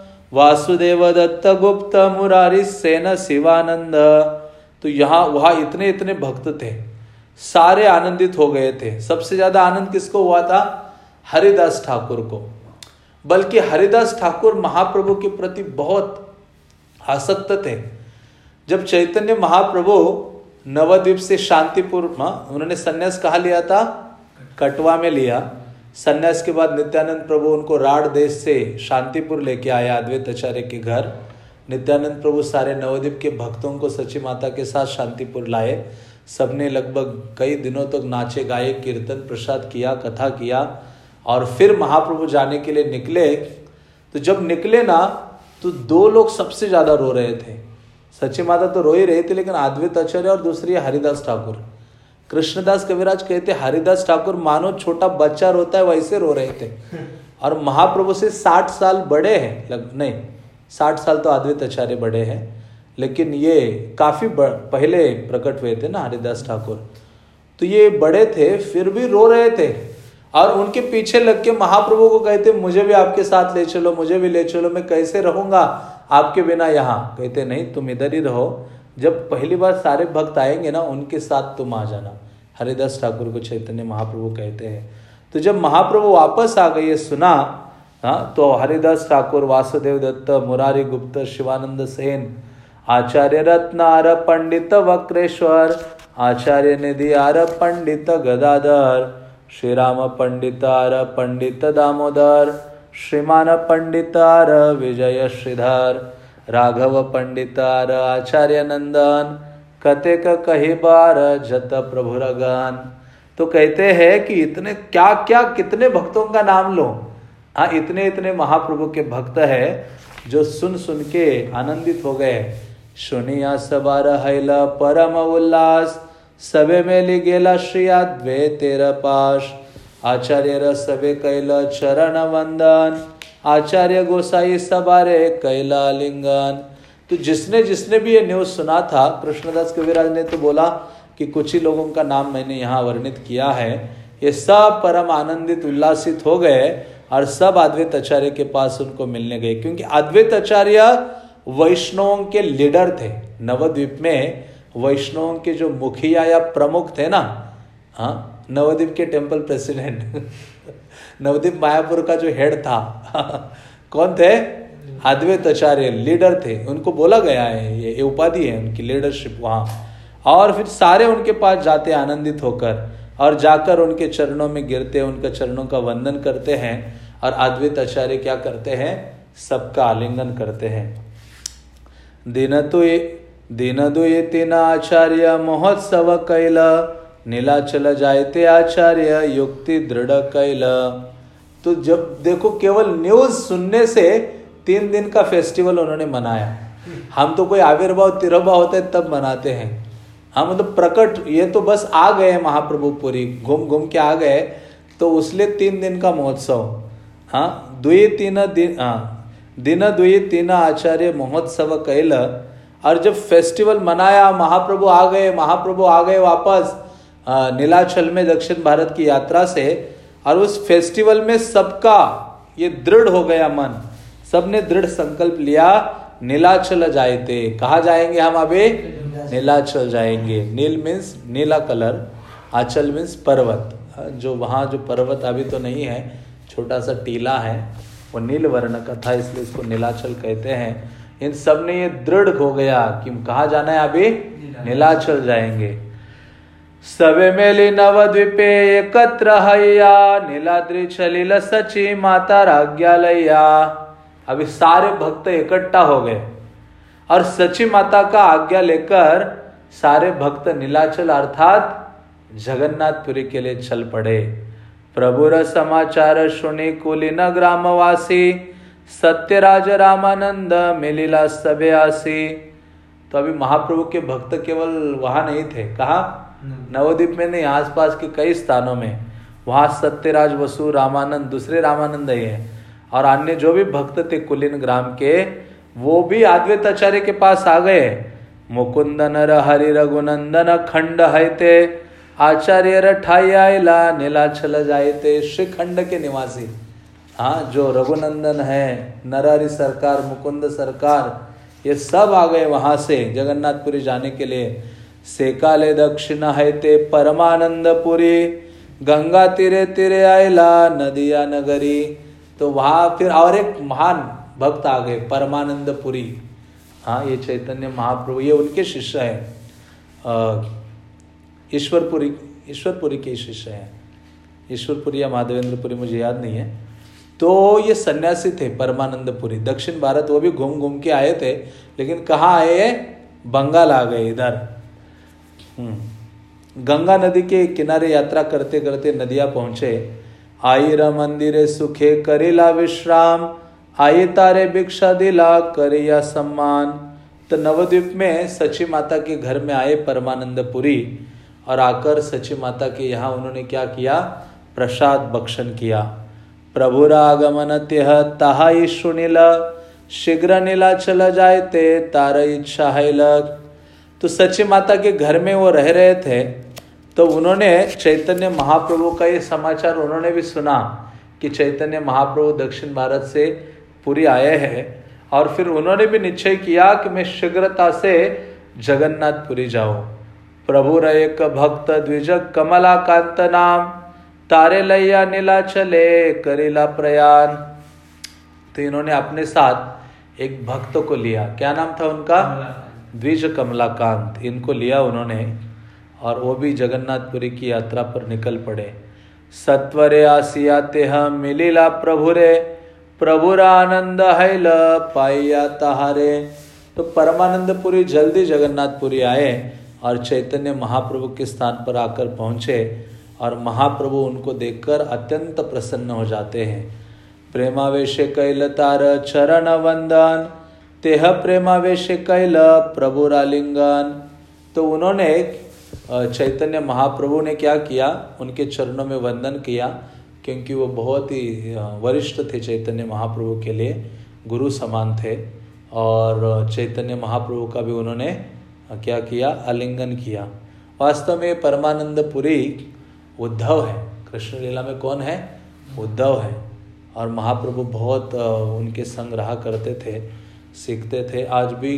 वासुदेव दत्त गुप्त मुरारी सेन शिवानंद। तो यहाँ वहां इतने इतने भक्त थे, सारे आनंदित हो गए थे। सबसे ज्यादा आनंद किसको हुआ था? हरिदास ठाकुर को। बल्कि हरिदास ठाकुर महाप्रभु के प्रति बहुत आसक्त थे। जब चैतन्य महाप्रभु नवद्वीप से शांतिपुर, उन्होंने सन्यास कहाँ लिया था? कटवा में लिया। सन्यास के बाद नित्यानंद प्रभु उनको राढ़ देश से शांतिपुर लेके आया अद्वैत आचार्य के घर। नित्यानंद प्रभु सारे नवद्वीप के भक्तों को सच्ची माता के साथ शांतिपुर लाए। सबने लगभग कई दिनों तक नाचे गाए, कीर्तन प्रसाद किया, कथा किया और फिर महाप्रभु जाने के लिए निकले। तो जब निकले ना तो दो लोग सबसे ज्यादा रो रहे थे। सच्ची माता तो रो ही रहे थे, लेकिन अद्वैत आचार्य और दूसरी हरिदास ठाकुर। कृष्णदास कविराज कहते हरिदास ठाकुर मानो छोटा बच्चा रोता है वैसे रो रहे थे। और महाप्रभु से 60 साल बड़े हैं, नहीं 60 साल तो अद्वैत आचार्य बड़े हैं, लेकिन ये काफी पहले प्रकट हुए थे ना हरिदास ठाकुर। तो ये बड़े थे फिर भी रो रहे थे और उनके पीछे लग के महाप्रभु को कहते मुझे भी आपके साथ ले चलो, मुझे भी ले चलो, मैं कैसे रहूंगा आपके बिना यहाँ। कहते नहीं, तुम इधर ही रहो, जब पहली बार सारे भक्त आएंगे ना उनके साथ तुम आ जाना। हरिदास ठाकुर को चैतन्य महाप्रभु कहते हैं। तो जब महाप्रभु वापस आ गए सुना, तो हरिदास ठाकुर, वासुदेव दत्त, मुरारी गुप्त, शिवानंद सेन, आचार्य रत्नार पंडित वक्रेश्वर, आचार्य निधियार पंडित गदाधर, श्री राम पंडितार पंडित दामोदर, श्रीमान पंडितार विजय श्रीधर, राघव पंडितार आचार्य नंदन, कतेक कही बार जत प्रभुरगन। तो कहते हैं कि इतने क्या क्या कितने भक्तों का नाम लो। इतने इतने महाप्रभु के भक्त है जो सुन सुन के आनंदित हो गए। सुनिया सबार हैला परम उल्लास, सबे मेली गेला श्री अद्वैत तेरा पास, आचार्य र सबे कैला चरण वंदन, आचार्य गोसाई सबारे कैला लिंगन। तो जिसने जिसने भी ये न्यूज सुना था, कृष्णदास कविराज ने तो बोला कि कुछ ही लोगों का नाम मैंने यहाँ वर्णित किया है, ये सब परम आनंदित उल्लासित हो गए और सब अद्वैत आचार्य के पास उनको मिलने गए। क्योंकि अद्वैत आचार्य वैष्णवों के लीडर थे। नवद्वीप में वैष्णवों के जो मुखिया या प्रमुख थे ना, नवद्वीप के टेम्पल प्रेसिडेंट नवद्वीप मायापुर का जो हेड था कौन थे? अद्वैत आचार्य लीडर थे। उनको बोला गया है, ये उपाधि है उनकी, लीडरशिप वहाँ। और फिर सारे उनके पास जाते आनंदित होकर, और जाकर उनके चरणों में गिरते, उनके चरणों का वंदन करते हैं। और अद्वैत आचार्य क्या करते हैं, सबका आलिंगन करते हैं। दिन दुए तीन आचार्य महोत्सव कैल, नीलाचल जायते आचार्य युक्ति दृढ़ कैल। तो जब देखो, केवल न्यूज सुनने से 3 दिन का फेस्टिवल उन्होंने मनाया। हम तो कोई आविर्भाव तिरुभाव होता है तब मनाते हैं, हम मतलब प्रकट, ये तो बस आ गए महाप्रभु पुरी, घूम घूम के आ गए, तो उसलिए 3 दिन का महोत्सव। हाँ, दिन दुई तीन आचार्य महोत्सव कैल। और जब फेस्टिवल मनाया, महाप्रभु आ गए वापस नीलाचल में दक्षिण भारत की यात्रा से, और उस फेस्टिवल में सबका ये दृढ़ हो गया मन, सबने दृढ़ संकल्प लिया, नीलाचल जाएते, कहाँ जाएंगे हम अभी, नीलाचल जाएंगे। नील मीन्स नीला कलर, आंचल मीन्स पर्वत, जो वहाँ जो पर्वत अभी तो नहीं है, छोटा सा टीला है, वो नील वर्ण का था, इसलिए इसको नीलाचल कहते हैं। इन सब ने ये दृढ़ हो गया कि कहाँ जाना है अभी, नीलाचल जाएंगे। सबे मेली नवद्वीपे एकत्र हैया, नीलाद्रि चलिल सची माता राज्ञालया। अभी सारे भक्त इकट्ठा हो गए और सची माता का आज्ञा लेकर सारे भक्त नीलाचल अर्थात जगन्नाथपुरी के लिए चल पड़े। प्रभुर समाचार सुनी कुलीन ग्रामवासी, सत्यराज रामानंद मिलिला सबे आसी। तो अभी महाप्रभु के भक्त केवल वहां नहीं थे, कहा, नवद्वीप में नहीं, आसपास के कई स्थानों में। वहां सत्यराज, वसु, रामानंद, दूसरे रामानंद ही है, और अन्य जो भी भक्त थे कुलीन ग्राम के, वो भी अद्वैत आचार्य के पास आ गए। मुकुंद नर हरि रघुनंदन खंड हैते, आचार्य रठाई आयला नीलाचल जायते। श्रीखंड के निवासी, हाँ, जो रघुनंदन है, नरहरि सरकार, मुकुंद सरकार, ये सब आ गए वहां से जगन्नाथपुरी जाने के लिए। सेकाले दक्षिण हैते परमानंदपुरी, गंगा तीरे तीरे आयला नदिया नगरी। तो वहां फिर और एक महान भक्त आ गए, परमानंदपुरी। हाँ, ये चैतन्य महाप्रभु, ये उनके शिष्य हैं, ईश्वरपुरी के शिष्य हैं, ईश्वरपुरी या माधवेंद्रपुरी, मुझे याद नहीं है। तो ये सन्यासी थे परमानंदपुरी, दक्षिण भारत वो भी घूम घूम के आए थे, लेकिन कहाँ आए, बंगाल आ गए इधर। गंगा नदी के किनारे यात्रा करते करते नदिया पहुंचे। आईरा मंदिरे सुखे करेला विश्राम, आये तारे भिक्षा दिला करिया सम्मान। तो नवद्वीप में सची माता के घर में आए परमानंदपुरी, और आकर सची माता के यहाँ उन्होंने क्या किया, प्रसाद भक्षण किया। प्रभुरा आगमन त्यह ताहा सुनिल, शीघ्र नीलाचल जायते तार इच्छा है लग। तो सची माता के घर में वो रह रहे थे, तो उन्होंने चैतन्य महाप्रभु का ये समाचार उन्होंने भी सुना कि चैतन्य महाप्रभु दक्षिण भारत से पुरी आए हैं, और फिर उन्होंने भी निश्चय किया कि मैं शीघ्रता से जगन्नाथपुरी जाऊं। प्रभु एक भक्त द्विज कमलाकांत नाम, तारे लैया नीलाचले करेला प्रयाण। तो इन्होंने अपने साथ एक भक्त को लिया, क्या नाम था उनका, द्विज कमलाकांत, इनको लिया उन्होंने, और वो भी जगन्नाथपुरी की यात्रा पर निकल पड़े। सत्वरे आसिया तेह मिलिला प्रभुरे, प्रभुरा आनंद हैल पाइया तहारे। तो परमानंदपुरी जल्दी जगन्नाथपुरी आए और चैतन्य महाप्रभु के स्थान पर आकर पहुंचे, और महाप्रभु उनको देखकर अत्यंत प्रसन्न हो जाते हैं। प्रेमावेश कैल तार चरण वंदन, तेह प्रेमावेश कैल प्रभुरालिंगन। तो उन्होंने चैतन्य महाप्रभु ने क्या किया, उनके चरणों में वंदन किया, क्योंकि वो बहुत ही वरिष्ठ थे चैतन्य महाप्रभु के लिए, गुरु समान थे। और चैतन्य महाप्रभु का भी उन्होंने क्या किया, आलिंगन किया। वास्तव में परमानंदपुरी उद्धव है, कृष्ण लीला में कौन है, उद्धव है, और महाप्रभु बहुत उनके संग रहा करते थे, सीखते थे। आज भी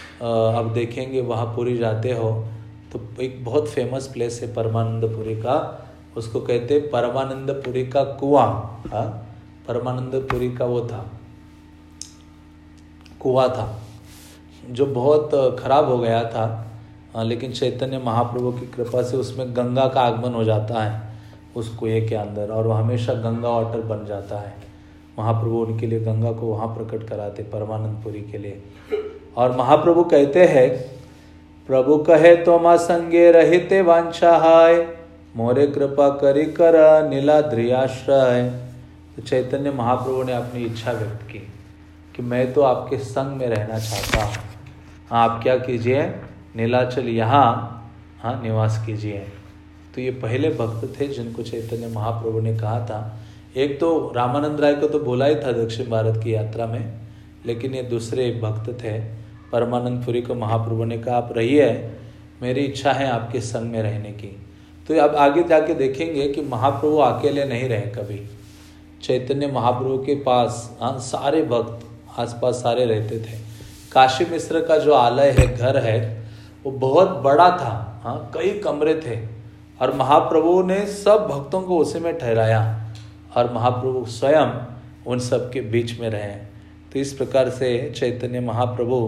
अब देखेंगे वहाँ पुरी जाते हो तो एक बहुत फेमस प्लेस है परमानंदपुरी का, उसको कहते हैं परमानंदपुरी का कुआं। हाँ, परमानंदपुरी का वो था, कुआं था, जो बहुत खराब हो गया था, लेकिन चैतन्य महाप्रभु की कृपा से उसमें गंगा का आगमन हो जाता है उस कुएं के अंदर, और वो हमेशा गंगा वाटर बन जाता है। महाप्रभु उनके लिए गंगा को वहाँ प्रकट कराते परमानंदपुरी के लिए। और महाप्रभु कहते हैं, प्रभु कहे तो मा संगे रहते वांछाहाय, मोरे कृपा करी कर नीलाद्रियाश्रय। तो चैतन्य महाप्रभु ने अपनी इच्छा व्यक्त की कि मैं तो आपके संग में रहना चाहता हूँ, आप क्या कीजिए, नीलाचल यहाँ निवास कीजिए। तो ये पहले भक्त थे जिनको चैतन्य महाप्रभु ने कहा था। एक तो रामानंद राय को तो बोला ही था दक्षिण भारत की यात्रा में, लेकिन ये दूसरे भक्त थे परमानंदपुरी को महाप्रभु ने कहा आप रहिए, मेरी इच्छा है आपके संग में रहने की। तो अब आगे जाके देखेंगे कि महाप्रभु अकेले नहीं रहे कभी। चैतन्य महाप्रभु के पास सारे भक्त आसपास सारे रहते थे। काशी मिश्र का जो आलय है, घर है, वो बहुत बड़ा था, कई कमरे थे, और महाप्रभु ने सब भक्तों को उसी में ठहराया और महाप्रभु स्वयं उन सब के बीच में रहे। तो इस प्रकार से चैतन्य महाप्रभु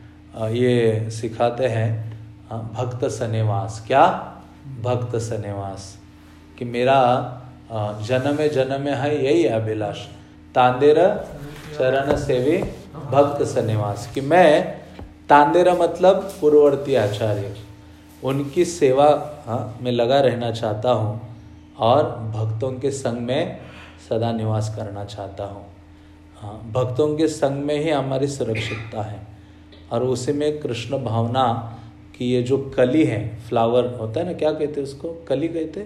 ये सिखाते हैं भक्त सन्निवास। क्या? भक्त सन्निवास, कि मेरा जन्म जन्म है यही अभिलाष, तांदेर चरण सेवी भक्त सन्निवास, कि मैं तांदेरा मतलब पूर्ववर्ती आचार्य, उनकी सेवा में लगा रहना चाहता हूँ और भक्तों के संग में सदा निवास करना चाहता हूँ। भक्तों के संग में ही हमारी सुरक्षितता है, और उसी में कृष्ण भावना की ये जो कली है, फ्लावर होता है ना, क्या कहते हैं उसको, कली कहते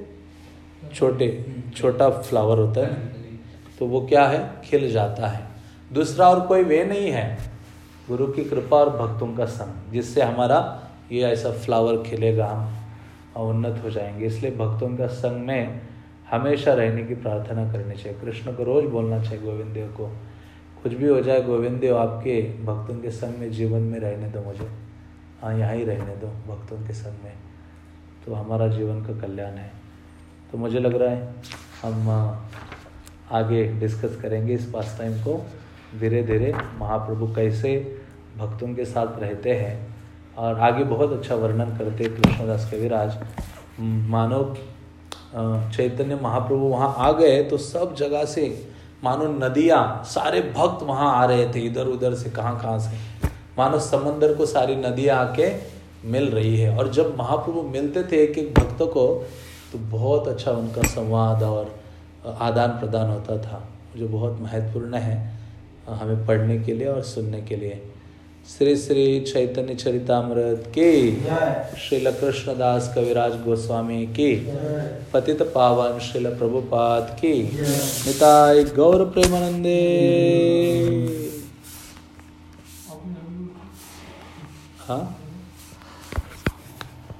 हैं, छोटा फ्लावर होता है, तो वो क्या है, खिल जाता है। दूसरा और कोई वे नहीं है, गुरु की कृपा और भक्तों का संग, जिससे हमारा ये ऐसा फ्लावर खिलेगा, हम उन्नत हो जाएंगे। इसलिए भक्तों का संग में हमेशा रहने की प्रार्थना करनी चाहिए। कृष्ण को रोज बोलना चाहिए, गोविंद देव को, कुछ भी हो जाए गोविंद देव आपके भक्तों के संग में जीवन में रहने दो मुझे, यहाँ ही रहने दो भक्तों के संग में, तो हमारा जीवन का कल्याण है। तो मुझे लग रहा है हम आगे डिस्कस करेंगे इस पास टाइम को, धीरे धीरे महाप्रभु कैसे भक्तों के साथ रहते हैं, और आगे बहुत अच्छा वर्णन करते कृष्णदास कविराज। मानो चैतन्य महाप्रभु वहाँ आ गए तो सब जगह से मानो नदियाँ, सारे भक्त वहाँ आ रहे थे इधर उधर से, कहाँ से, मानो समंदर को सारी नदियाँ आके मिल रही है। और जब महाप्रभु मिलते थे एक एक भक्त को, तो बहुत अच्छा उनका संवाद और आदान प्रदान होता था, जो बहुत महत्वपूर्ण है हमें पढ़ने के लिए और सुनने के लिए। श्री श्री चैतन्य चरितामृत की, श्रील कृष्णदास कविराज गोस्वामी की, पतित पावन श्रील प्रभुपाद की, निताय गौर प्रेमानंदे। हाँ।